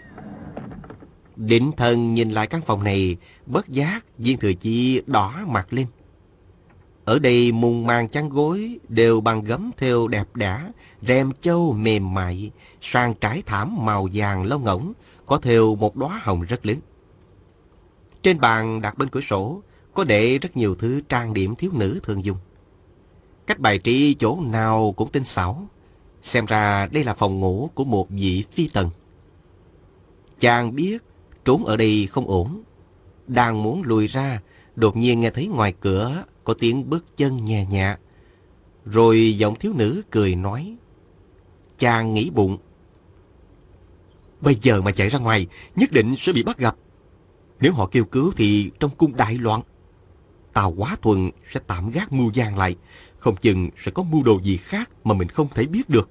Định thần nhìn lại căn phòng này, bất giác Viên Thừa Chí đỏ mặt lên. Ở đây mùng màn chăn gối đều bằng gấm thêu đẹp đẽ, rèm châu mềm mại, sàn trải thảm màu vàng lông ngỗng, có thêu một đóa hồng rất lớn. Trên bàn đặt bên cửa sổ có để rất nhiều thứ trang điểm thiếu nữ thường dùng. Cách bài trí chỗ nào cũng tinh xảo, xem ra đây là phòng ngủ của một vị phi tần. Chàng biết trốn ở đây không ổn, đang muốn lùi ra, đột nhiên nghe thấy ngoài cửa có tiếng bước chân nhẹ nhẹ, rồi giọng thiếu nữ cười nói. Chàng nghĩ bụng: bây giờ mà chạy ra ngoài nhất định sẽ bị bắt gặp. Nếu họ kêu cứu thì trong cung đại loạn. Tào Quá Thuần sẽ tạm gác mưu gian lại, không chừng sẽ có mưu đồ gì khác mà mình không thể biết được.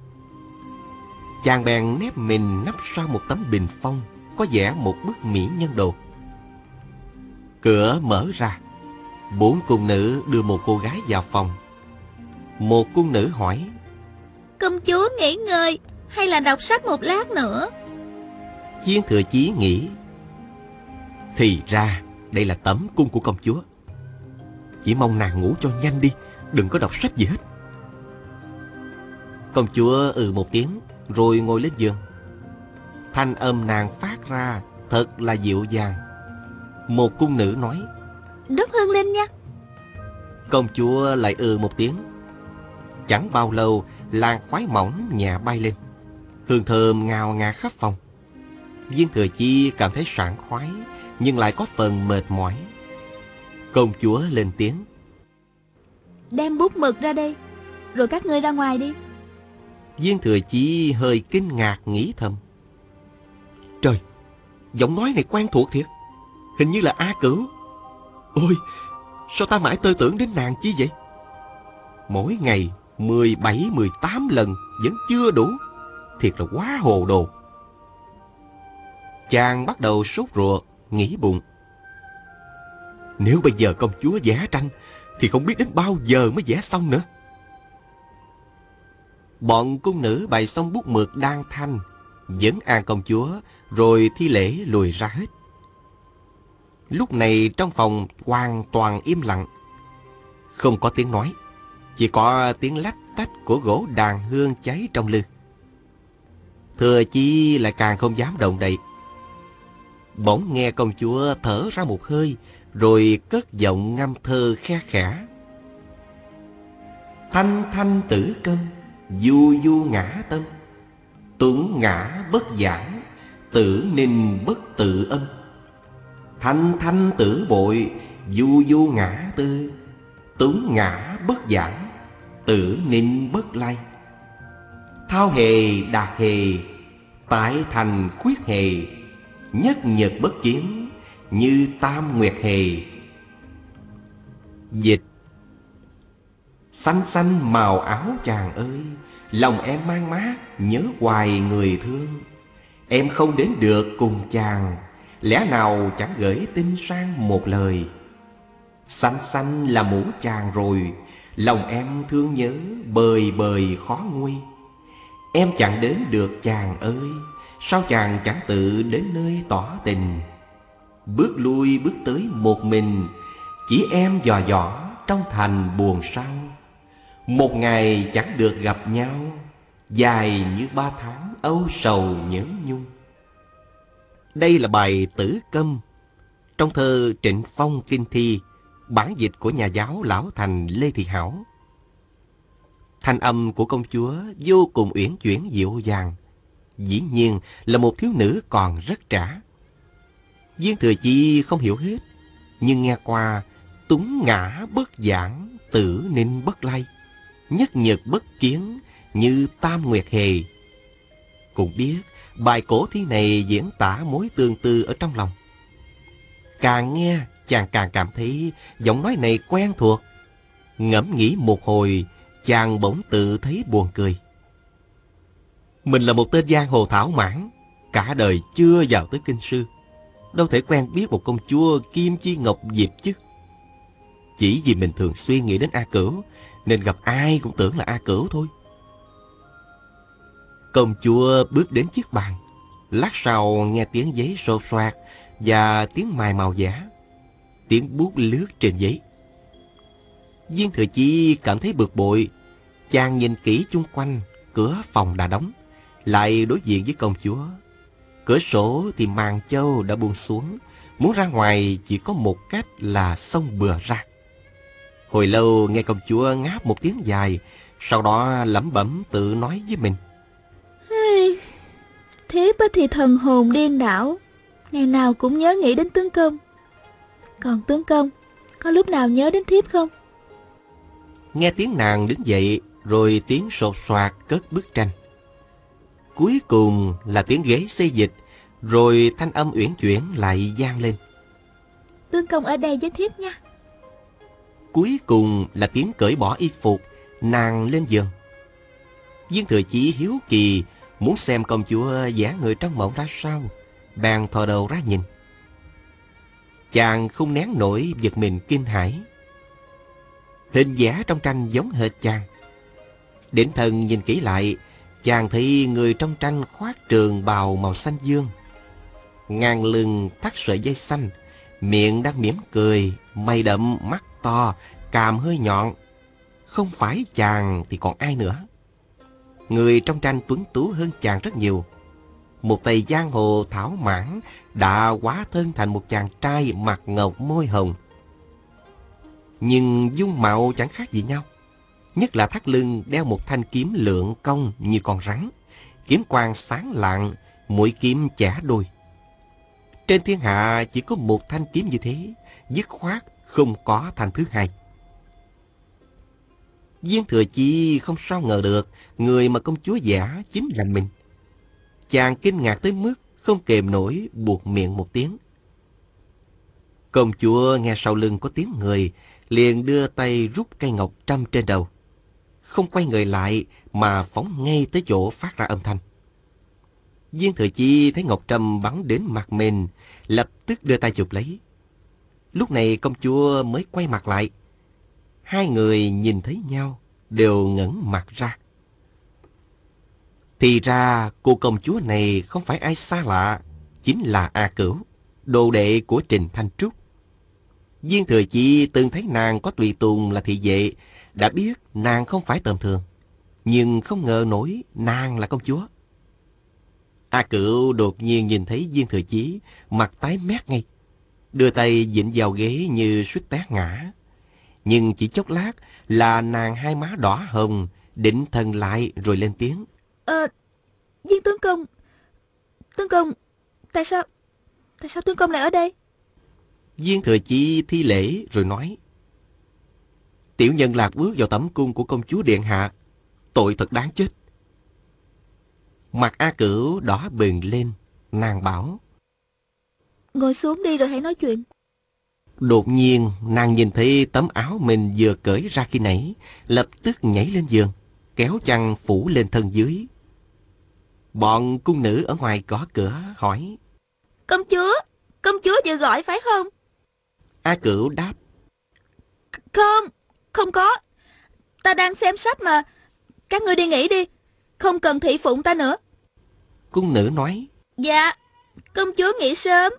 Chàng bèn nép mình nấp sau một tấm bình phong, có vẽ một bức mỹ nhân đồ. Cửa mở ra, 4 cung nữ đưa một cô gái vào phòng. Một cung nữ hỏi: Công chúa nghỉ ngơi hay là đọc sách một lát nữa? Viên Thừa Chí nghĩ: thì ra đây là tẩm cung của công chúa. Chỉ mong nàng ngủ cho nhanh đi, đừng có đọc sách gì hết. Công chúa một tiếng rồi ngồi lên giường. Thanh âm nàng phát ra thật là dịu dàng. Một cung nữ nói: Đốt hương lên nha. Công chúa lại một tiếng. Chẳng bao lâu, làn khói mỏng nhẹ bay lên, hương thơm ngào ngạt khắp phòng. Viên Thừa Chí cảm thấy sảng khoái, nhưng lại có phần mệt mỏi. Công chúa lên tiếng: Đem bút mực ra đây, rồi các ngươi ra ngoài đi. Viên Thừa Chí hơi kinh ngạc nghĩ thầm: trời, giọng nói này quen thuộc thiệt. Hình như là A Cửu. Ôi, sao ta mãi tơ tưởng đến nàng chi vậy? Mỗi ngày 17, 18 lần vẫn chưa đủ. Thiệt là quá hồ đồ. Chàng bắt đầu sốt ruột, nghĩ bụng. Nếu bây giờ công chúa vẽ tranh thì không biết đến bao giờ mới vẽ xong nữa. Bọn cung nữ bày xong bút mực đan thanh, dẫn an công chúa, rồi thi lễ lùi ra hết. Lúc này trong phòng hoàn toàn im lặng. Không có tiếng nói, chỉ có tiếng lách tách của gỗ đàn hương cháy trong lư. Thừa Chi lại càng không dám động đậy. Bỗng nghe công chúa thở ra một hơi, rồi cất giọng ngâm thơ khe khẽ. Thanh thanh tử câm, du du ngã tâm. Tuấn ngã bất giảng, tử ninh bất tự âm. Thanh thanh tử bội, du du ngã tư. Tuấn ngã bất giảng, tử ninh bất lai. Thao hề đạt hề, tại thành khuyết hề. Nhất nhật bất kiến, như tam nguyệt hề. Dịch: xanh xanh màu áo chàng ơi, lòng em mang mát nhớ hoài người thương. Em không đến được cùng chàng, lẽ nào chẳng gửi tin sang một lời. Xanh xanh là mũ chàng rồi, lòng em thương nhớ bời bời khó nguôi. Em chẳng đến được chàng ơi, sao chàng chẳng tự đến nơi tỏ tình. Bước lui bước tới một mình, chỉ em dò dỏ trong thành buồn sao. Một ngày chẳng được gặp nhau, dài như 3 tháng âu sầu nhớ nhung. Đây là bài Tử Câm trong thơ Trịnh Phong Kinh Thi, bản dịch của nhà giáo Lão Thành Lê Thị Hảo. Thanh âm của công chúa vô cùng uyển chuyển dịu dàng, dĩ nhiên là một thiếu nữ còn rất trẻ. Viên Thừa Chi không hiểu hết, nhưng nghe qua tuấn ngã bất giảng, tử ninh bất lai, nhất nhật bất kiến, như tam nguyệt hề. Cũng biết bài cổ thi này diễn tả mối tương tư ở trong lòng. Càng nghe chàng càng cảm thấy giọng nói này quen thuộc. Ngẫm nghĩ một hồi, chàng bỗng tự thấy buồn cười. Mình là một tên giang hồ thảo mãn, cả đời chưa vào tới kinh sư, đâu thể quen biết một công chúa Kim Chi Ngọc Diệp chứ. Chỉ vì mình thường xuyên nghĩ đến A Cửu, nên gặp ai cũng tưởng là A Cửu thôi. Công chúa bước đến chiếc bàn. Lát sau nghe tiếng giấy xô xoạc và tiếng mài màu vẽ, tiếng bút lướt trên giấy. Viên Thừa Chi cảm thấy bực bội. Chàng nhìn kỹ chung quanh, cửa phòng đã đóng, lại đối diện với công chúa. Cửa sổ thì màn châu đã buông xuống, muốn ra ngoài chỉ có một cách là xông bừa ra. Hồi lâu nghe công chúa ngáp một tiếng dài, sau đó lẩm bẩm tự nói với mình. Thiếp thì thần hồn điên đảo, ngày nào cũng nhớ nghĩ đến tướng công. Còn tướng công có lúc nào nhớ đến thiếp không? Nghe tiếng nàng đứng dậy, rồi tiếng sột soạt cất bức tranh. Cuối cùng là tiếng ghế xê dịch, rồi thanh âm uyển chuyển lại vang lên. Tướng công ở đây với thiếp nha. Cuối cùng là tiếng cởi bỏ y phục, nàng lên giường. Viên Thừa Chí hiếu kỳ muốn xem công chúa vẽ người trong mộng ra sao, bèn thò đầu ra nhìn. Chàng không nén nổi giật mình kinh hãi. Hình vẽ trong tranh giống hệt chàng. Định thần nhìn kỹ lại, chàng thấy người trong tranh khoác trường bào màu xanh dương, ngang lưng thắt sợi dây xanh, miệng đang mỉm cười, mày đậm, mắt to, cằm hơi nhọn. Không phải chàng thì còn ai nữa. Người trong tranh tuấn tú hơn chàng rất nhiều. Một tay giang hồ thảo mãn đã hóa thân thành một chàng trai mặt ngọc môi hồng. Nhưng dung mạo chẳng khác gì nhau. Nhất là thắt lưng đeo một thanh kiếm lượng cong như con rắn, kiếm quang sáng lạng, mũi kiếm chẻ đôi. Trên thiên hạ chỉ có một thanh kiếm như thế, dứt khoát không có thanh thứ hai. Viên Thừa Chi không sao ngờ được người mà công chúa vẽ chính là mình. Chàng kinh ngạc tới mức không kềm nổi buột miệng một tiếng. Công chúa nghe sau lưng có tiếng người, liền đưa tay rút cây ngọc trâm trên đầu. Không quay người lại mà phóng ngay tới chỗ phát ra âm thanh. Viên Thừa Chi thấy ngọc trâm bắn đến mặt mình, lập tức đưa tay chụp lấy. Lúc này công chúa mới quay mặt lại. Hai người nhìn thấy nhau, đều ngẩng mặt ra. Thì ra cô công chúa này không phải ai xa lạ, chính là A Cửu, đồ đệ của Trình Thanh Trúc. Viên Thừa Chi từng thấy nàng có tùy tùng là thị vệ, đã biết nàng không phải tầm thường, nhưng không ngờ nổi nàng là công chúa. A Cửu đột nhiên nhìn thấy Viên Thừa Chí, mặt tái mét ngay, đưa tay vịn vào ghế như suýt té ngã. Nhưng chỉ chốc lát là nàng hai má đỏ hồng, định thần lại rồi lên tiếng. Viên tướng công, tại sao tướng công lại ở đây? Viên Thừa Chi thi lễ rồi nói. Tiểu nhân lạc bước vào tẩm cung của công chúa điện hạ, tội thật đáng chết. Mặt A Cửu đỏ bừng lên, nàng bảo. Ngồi xuống đi rồi hãy nói chuyện. Đột nhiên nàng nhìn thấy tấm áo mình vừa cởi ra khi nãy, lập tức nhảy lên giường, kéo chăn phủ lên thân dưới. Bọn cung nữ ở ngoài gõ cửa hỏi. Công chúa vừa gọi phải không? A Cửu đáp. Không có. Ta đang xem sách mà. Các ngươi đi nghỉ đi, không cần thị phụng ta nữa. Cung nữ nói. Dạ, công chúa nghỉ sớm.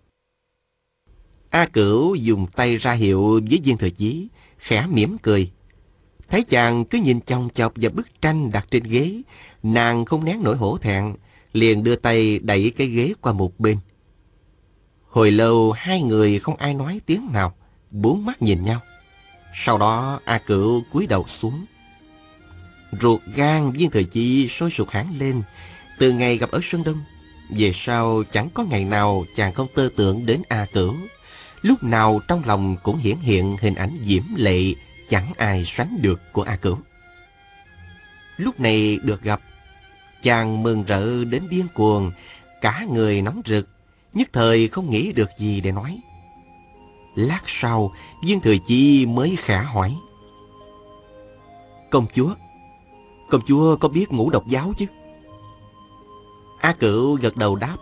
A Cửu dùng tay ra hiệu với Viên Thừa Chí, khẽ mỉm cười. Thấy chàng cứ nhìn chòng chọc vào bức tranh đặt trên ghế, nàng không nén nổi hổ thẹn, liền đưa tay đẩy cái ghế qua một bên. Hồi lâu hai người không ai nói tiếng nào, bốn mắt nhìn nhau. Sau đó A Cửu cúi đầu xuống. Ruột gan Viên Thừa Chi sôi sục hẳn lên. Từ ngày gặp ở Sơn Đông, về sau chẳng có ngày nào chàng không tơ tưởng đến A Cửu. Lúc nào trong lòng cũng hiển hiện hình ảnh diễm lệ chẳng ai sánh được của A Cửu. Lúc này được gặp, chàng mừng rỡ đến điên cuồng, cả người nóng rực, nhất thời không nghĩ được gì để nói. Lát sau, Viên Thừa Chi mới khẽ hỏi. Công chúa có biết Ngũ Độc giáo chứ? A Cửu gật đầu đáp.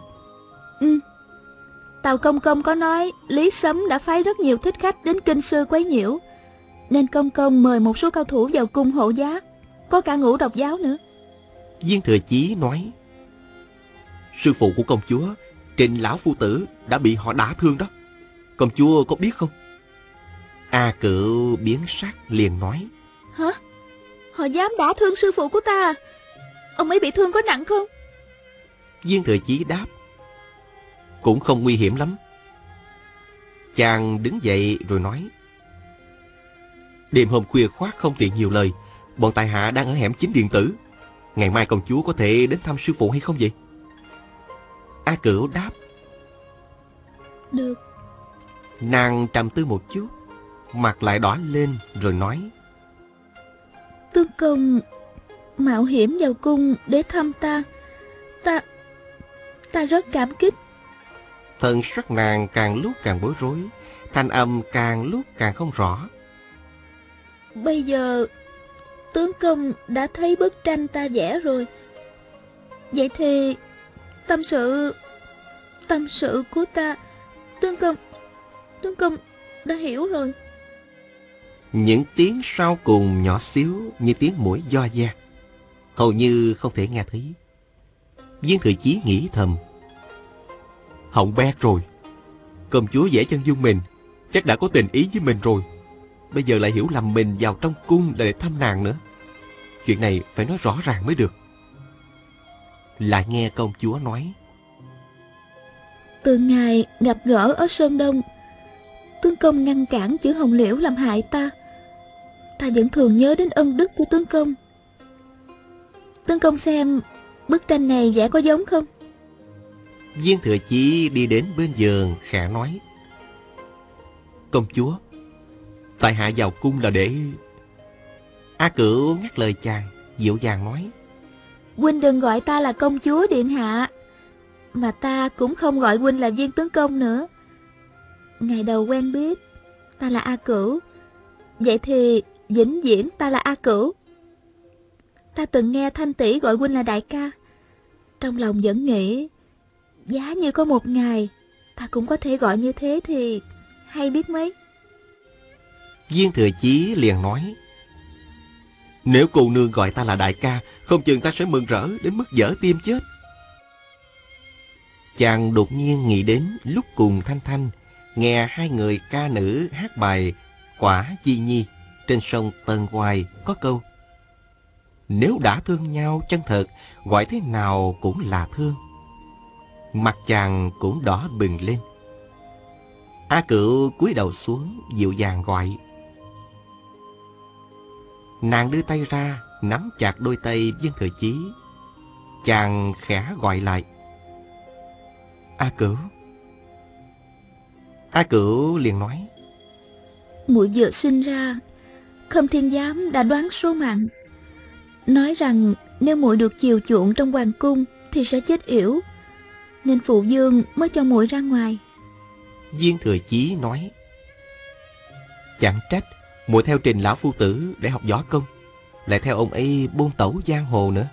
Tào công công có nói Lý Sấm đã phái rất nhiều thích khách đến kinh sư quấy nhiễu, nên công công mời một số cao thủ vào cung hộ giá, có cả Ngũ Độc giáo nữa. Viên Thừa Chí nói. Sư phụ của công chúa, Trình lão phu tử, đã bị họ đả thương đó. Công chúa có biết không? A Cửu biến sắc liền nói. Hả? Họ dám đả thương sư phụ của ta à? Ông ấy bị thương có nặng không? Viên Thừa Chí đáp. Cũng không nguy hiểm lắm. Chàng đứng dậy rồi nói. Đêm hôm khuya khoát không tiện nhiều lời, bọn tại hạ đang ở hẻm Chính Điện Tử. Ngày mai công chúa có thể đến thăm sư phụ hay không vậy? A Cửu đáp. Được. Nàng trầm tư một chút, mặt lại đỏ lên rồi nói. Tướng công mạo hiểm vào cung để thăm ta rất cảm kích. Thân sắc nàng càng lúc càng bối rối, thanh âm càng lúc càng không rõ. Bây giờ tướng công đã thấy bức tranh ta vẽ rồi, vậy thì tâm sự của ta tướng công đã hiểu rồi. Những tiếng sau cùng nhỏ xíu như tiếng mũi do da, hầu như không thể nghe thấy. Viên Thừa Chí nghĩ thầm. Hỏng bét rồi. Công chúa vẽ chân dung mình chắc đã có tình ý với mình rồi, bây giờ lại hiểu lầm mình vào trong cung để thăm nàng nữa. Chuyện này phải nói rõ ràng mới được. Lại nghe công chúa nói. Từ ngày gặp gỡ ở Sơn Đông, tướng công ngăn cản chữ Hồng Liễu làm hại ta vẫn thường nhớ đến ân đức của tướng công. Tướng công xem bức tranh này vẽ có giống không? Viên Thừa Chí đi đến bên giường khẽ nói. Công chúa, tại hạ vào cung là để... A Cửu ngắt lời chàng, dịu dàng nói. Huynh đừng gọi ta là công chúa điện hạ, mà ta cũng không gọi huynh là Viên tướng công nữa. Ngày đầu quen biết, ta là A Cửu. Vậy thì vĩnh viễn ta là A Cửu. Ta từng nghe Thanh tỷ gọi huynh là đại ca. Trong lòng vẫn nghĩ, giá như có một ngày ta cũng có thể gọi như thế thì hay biết mấy. Viên Thừa Chí liền nói: Nếu cô nương gọi ta là đại ca, không chừng ta sẽ mừng rỡ đến mức dở tim chết. Chàng đột nhiên nghĩ đến lúc cùng Thanh Thanh nghe hai người ca nữ hát bài Quả Chi Nhi trên sông Tân Hoài có câu: Nếu đã thương nhau chân thật, gọi thế nào cũng là thương. Mặt chàng cũng đỏ bừng lên. A Cửu cúi đầu xuống dịu dàng gọi. Nàng đưa tay ra nắm chặt đôi tay Viên Thừa Chí. Chàng khẽ gọi lại: A Cửu. A Cửu liền nói: Muội vừa sinh ra, Khâm Thiên Giám đã đoán số mệnh, nói rằng nếu muội được chiều chuộng trong hoàng cung thì sẽ chết yểu, nên phụ vương mới cho muội ra ngoài. Viên Thừa Chí nói: Chẳng trách muội theo Trình lão phu tử để học võ công, lại theo ông ấy buôn tẩu giang hồ nữa.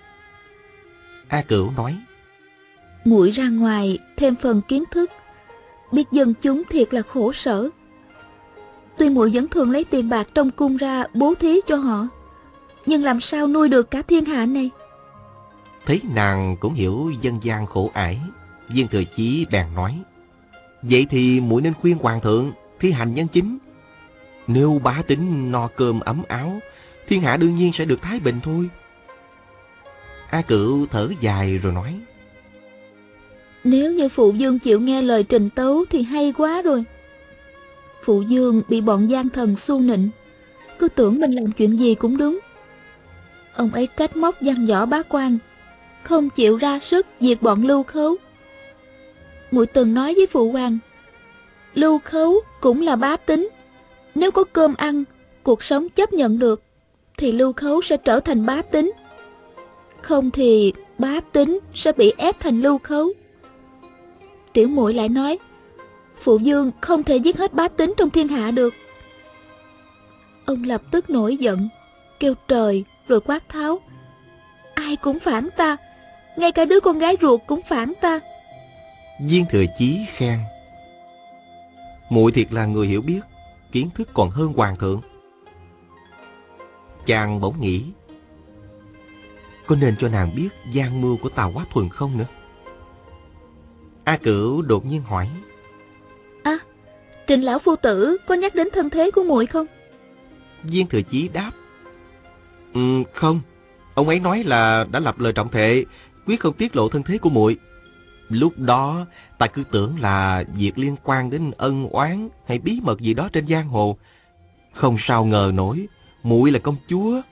A Cửu nói: Muội ra ngoài thêm phần kiến thức, biết dân chúng thiệt là khổ sở. Tuy muội vẫn thường lấy tiền bạc trong cung ra bố thí cho họ, nhưng làm sao nuôi được cả thiên hạ này? Thấy nàng cũng hiểu dân gian khổ ải, Viên Thừa Chí bèn nói: Vậy thì muội nên khuyên hoàng thượng thi hành nhân chính. Nếu bá tính no cơm ấm áo, thiên hạ đương nhiên sẽ được thái bình thôi. A Cửu thở dài rồi nói: Nếu như phụ vương chịu nghe lời trình tấu thì hay quá rồi. Phụ vương bị bọn gian thần xu nịnh, cứ tưởng mình làm chuyện gì cũng đúng. Ông ấy trách móc văn võ bá quan, không chịu ra sức diệt bọn Lưu Khấu. Muội từng nói với phụ hoàng, Lưu Khấu cũng là bá tính. Nếu có cơm ăn, cuộc sống chấp nhận được, thì Lưu Khấu sẽ trở thành bá tính. Không thì bá tính sẽ bị ép thành Lưu Khấu. Tiểu muội lại nói, phụ vương không thể giết hết bá tính trong thiên hạ được. Ông lập tức nổi giận, kêu trời rồi quát tháo: Ai cũng phản ta, ngay cả đứa con gái ruột cũng phản ta. Viên Thừa Chí khen: Muội thiệt là người hiểu biết, kiến thức còn hơn hoàng thượng. Chàng bỗng nghĩ, có nên cho nàng biết gian mưu của Tào Quá Thuần không nữa? A Cửu đột nhiên hỏi: Trình lão phu tử có nhắc đến thân thế của muội không? Viên Thừa Chí đáp: Không, ông ấy nói là đã lập lời trọng thệ, quyết không tiết lộ thân thế của muội. Lúc đó ta cứ tưởng là việc liên quan đến ân oán hay bí mật gì đó trên giang hồ, không sao ngờ nổi muội là công chúa.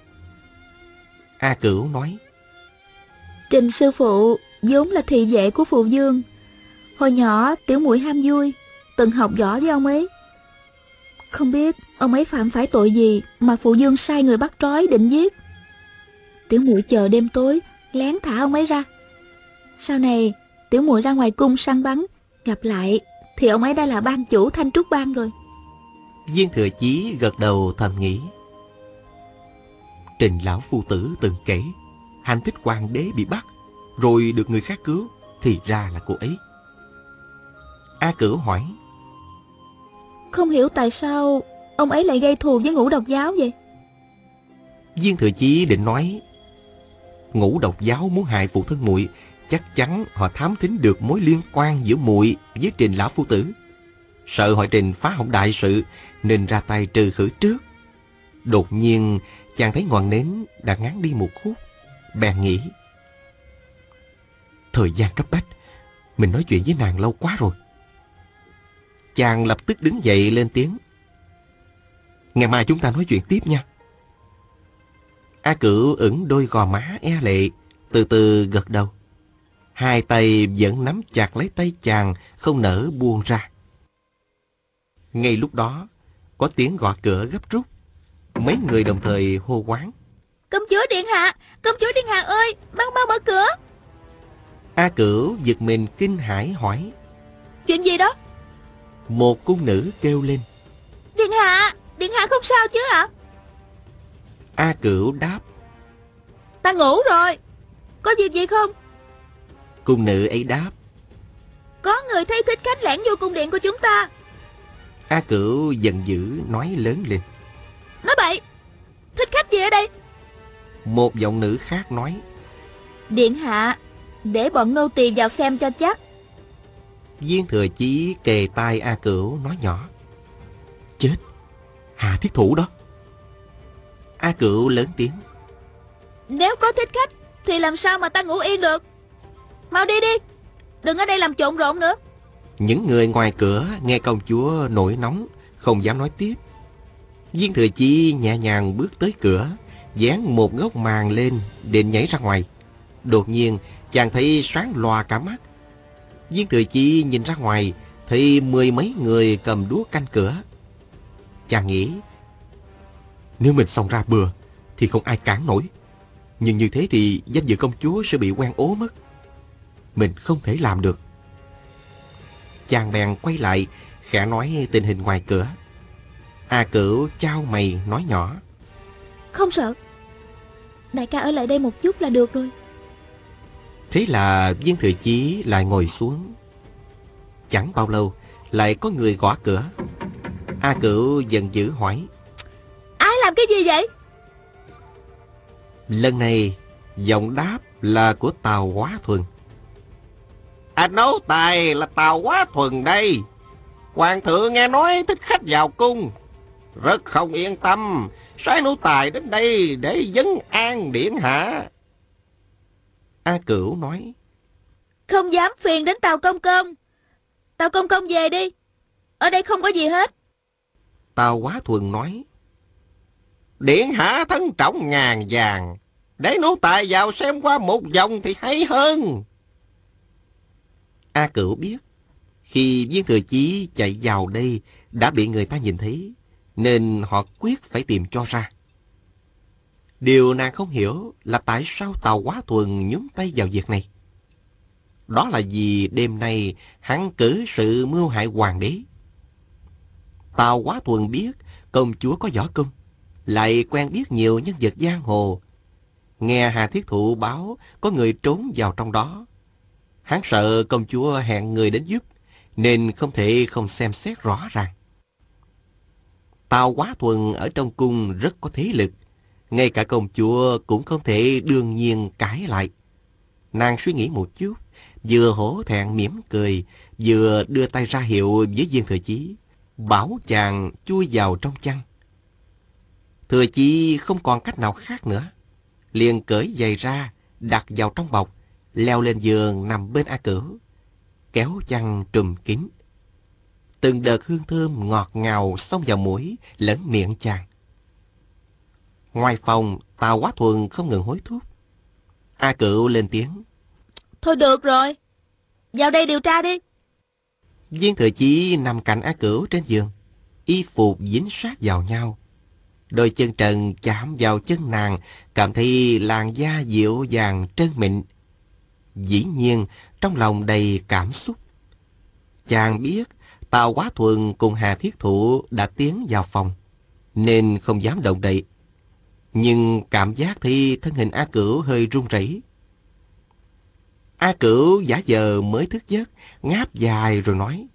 A Cửu nói: Trình sư phụ vốn là thị vệ của phụ vương. Hồi nhỏ tiểu muội ham vui, từng học võ với ông ấy. Không biết ông ấy phạm phải tội gì mà phụ vương sai người bắt trói định giết. Tiểu muội chờ đêm tối lén thả ông ấy ra. Sau này tiểu muội ra ngoài cung săn bắn, gặp lại thì ông ấy đã là ban chủ Thanh Trúc Bang rồi. Viên Thừa Chí gật đầu thầm nghĩ, Trình lão phu tử từng kể, hành thích hoàng đế bị bắt rồi được người khác cứu, thì ra là cô ấy. A Cửu hỏi: Không hiểu tại sao ông ấy lại gây thù với Ngũ Độc giáo vậy? Viên Thừa Chí định nói, Ngũ Độc giáo muốn hại phụ thân muội, chắc chắn họ thám thính được mối liên quan giữa muội với Trình lão phu tử, sợ họ Trình phá hỏng đại sự nên ra tay trừ khử trước. Đột nhiên chàng thấy ngọn nến đã ngắn đi một khúc, bèn nghĩ, thời gian cấp bách, mình nói chuyện với nàng lâu quá rồi. Chàng lập tức đứng dậy lên tiếng: Ngày mai chúng ta nói chuyện tiếp nha. A Cửu ửng đôi gò má e lệ, từ từ gật đầu. Hai tay vẫn nắm chặt lấy tay chàng, không nỡ buông ra. Ngay lúc đó, có tiếng gõ cửa gấp rút. Mấy người đồng thời hô hoáng: Công chúa điện hạ, công chúa điện hạ ơi, mau mau mở cửa. A Cửu giật mình kinh hãi hỏi: Chuyện gì đó? Một cung nữ kêu lên. Điện hạ không sao chứ ạ? A Cửu đáp. Ta ngủ rồi, có việc gì không? Cung nữ ấy đáp. Có người thấy Thích Khách lẻn vô cung điện của chúng ta. A Cửu giận dữ nói lớn lên. Nói bậy, Thích Khách gì ở đây? Một giọng nữ khác nói. Điện hạ, để bọn nô tỳ vào xem cho chắc. Viên Thừa Chí kề tai A Cửu nói nhỏ. Chết, Hà Thiết Thủ đó. A Cửu lớn tiếng. Nếu có Thích Khách thì làm sao mà ta ngủ yên được? Mau đi đi, đừng ở đây làm trộn rộn nữa. Những người ngoài cửa nghe công chúa nổi nóng, không dám nói tiếp. Viên Thừa Chí nhẹ nhàng bước tới cửa, dán một góc màn lên định nhảy ra ngoài. Đột nhiên chàng thấy sáng lòa cả mắt. Viên Thừa Chí nhìn ra ngoài, thấy 10 mấy người cầm đuốc canh cửa. Chàng nghĩ, nếu mình xông ra bừa thì không ai cản nổi, nhưng như thế thì danh dự công chúa sẽ bị oan ố mất. Mình không thể làm được. Chàng bèn quay lại, khẽ nói tình hình ngoài cửa. A Cửu chau mày nói nhỏ. Không sợ, đại ca ở lại đây một chút là được rồi. Thế là Viên Thừa Chí lại ngồi xuống. Chẳng bao lâu lại có người gõ cửa. A Cửu giận dữ hỏi. Ai làm cái gì vậy? Lần này giọng đáp là của Tào Quá Thuần. Nấu tài là Tào Quá Thuần đây. Hoàng thượng nghe nói Thích Khách vào cung, rất không yên tâm, soái nô tài đến đây để vấn an điện hạ. A Cửu nói. Không dám phiền đến Tào công công. Tào công công về đi, ở đây không có gì hết. Tào Quá Thuần nói. Điện hạ thân trọng ngàn vàng, để nô tài vào xem qua một vòng thì hay hơn. A Cửu biết khi Viên Thừa Chí chạy vào đây đã bị người ta nhìn thấy, nên họ quyết phải tìm cho ra. Điều nàng không hiểu là tại sao Tào Quá Thuần nhúng tay vào việc này. Đó là vì đêm nay hắn cử sự mưu hại hoàng đế. Tào Quá Thuần biết công chúa có võ công, lại quen biết nhiều nhân vật giang hồ. Nghe Hà Thiết Thụ báo có người trốn vào trong đó, hắn sợ công chúa hẹn người đến giúp, nên không thể không xem xét rõ ràng. Tào Quá Thuần ở trong cung rất có thế lực, ngay cả công chúa cũng không thể đương nhiên cãi lại. Nàng suy nghĩ một chút, vừa hổ thẹn mỉm cười, vừa đưa tay ra hiệu với Viên Thừa Chí, bảo chàng chui vào trong chăn. Thừa Chí không còn cách nào khác nữa, liền cởi giày ra, đặt vào trong bọc, leo lên giường nằm bên A Cửu, kéo chăn trùm kín. Từng đợt hương thơm ngọt ngào xông vào mũi lẫn miệng chàng. Ngoài phòng, Tào Quá Thuần không ngừng hối thúc. A Cửu lên tiếng. Thôi được rồi, vào đây điều tra đi. Viên Thừa Chí nằm cạnh A Cửu trên giường, y phục dính sát vào nhau. Đôi chân trần chạm vào chân nàng, cảm thấy làn da dịu dàng trơn mịn. Dĩ nhiên trong lòng đầy cảm xúc. Chàng biết Tào Quá Thuần cùng Hà Thiết Thụ đã tiến vào phòng, nên không dám động đậy. Nhưng cảm giác thì thân hình A Cửu hơi run rẩy. A Cửu giả vờ mới thức giấc, ngáp dài rồi nói.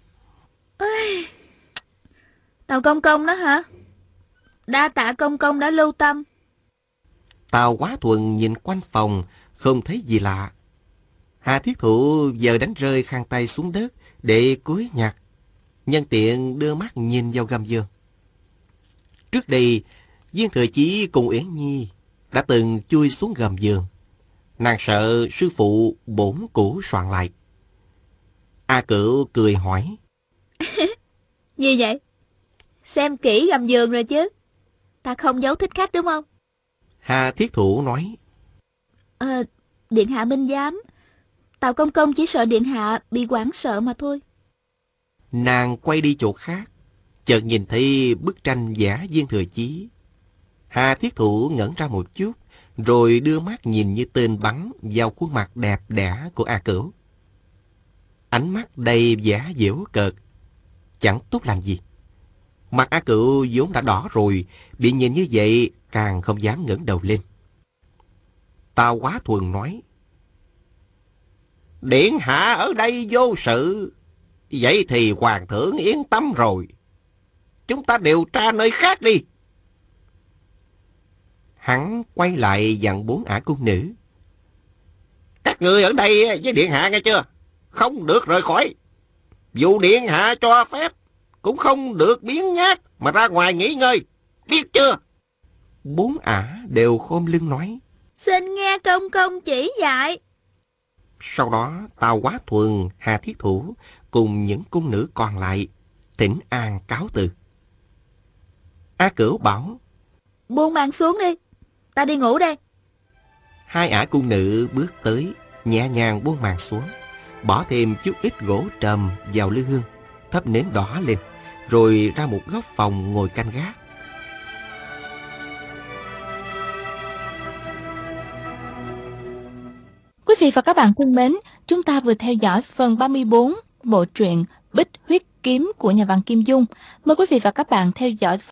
Tào công công đó hả? Đa tạ công công đã lưu tâm. Tào Quá Thuần nhìn quanh phòng, không thấy gì lạ. Hà Thiết Thụ giờ đánh rơi khăn tay xuống đất để cúi nhặt, nhân tiện đưa mắt nhìn vào gầm giường. Trước đây, Viên Thừa Chí cùng Uyển Nhi đã từng chui xuống gầm giường. Nàng sợ sư phụ bổn cũ soạn lại. A Cửu cười hỏi. Như vậy, xem kỹ gầm giường rồi chứ? Ta không giấu Thích Khách đúng không? Hà Thiết Thụ nói. Điện hạ minh giám, Tào công công chỉ sợ điện hạ bị hoảng sợ mà thôi. Nàng quay đi chỗ khác, chợt nhìn thấy bức tranh vẽ Viên Thừa Chí. Hà Thiết Thụ ngẩn ra một chút, rồi đưa mắt nhìn như tên bắn vào khuôn mặt đẹp đẽ của A Cửu. Ánh mắt đầy vẻ giễu cợt. chẳng tốt lành gì. Mặt A Cựu vốn đã đỏ rồi, bị nhìn như vậy càng không dám ngẩng đầu lên. Tào Quá Thuần nói: Điện hạ ở đây vô sự, vậy thì hoàng thượng yên tâm rồi. Chúng ta điều tra nơi khác đi. Hắn quay lại dặn 4 ả cung nữ: Các người ở đây với điện hạ nghe chưa? Không được rời khỏi. Dù điện hạ cho phép, cũng không được biếng nhác mà ra ngoài nghỉ ngơi. Biết chưa? 4 ả đều khom lưng nói: Xin nghe công công chỉ dạy. Sau đó Tào Quá Thuần, Hà Thiết Thủ cùng những cung nữ còn lại thỉnh an cáo từ. A Cửu bảo: Buông màn xuống đi, ta đi ngủ đây. 2 ả cung nữ bước tới, nhẹ nhàng buông màn xuống, bỏ thêm chút ít gỗ trầm vào lư hương, thắp nến đỏ lên, rồi ra một góc phòng ngồi canh gác. Quý vị và các bạn thân mến, chúng ta vừa theo dõi phần 34 bộ truyện Bích Huyết Kiếm của nhà văn Kim Dung. Mời quý vị và các bạn theo dõi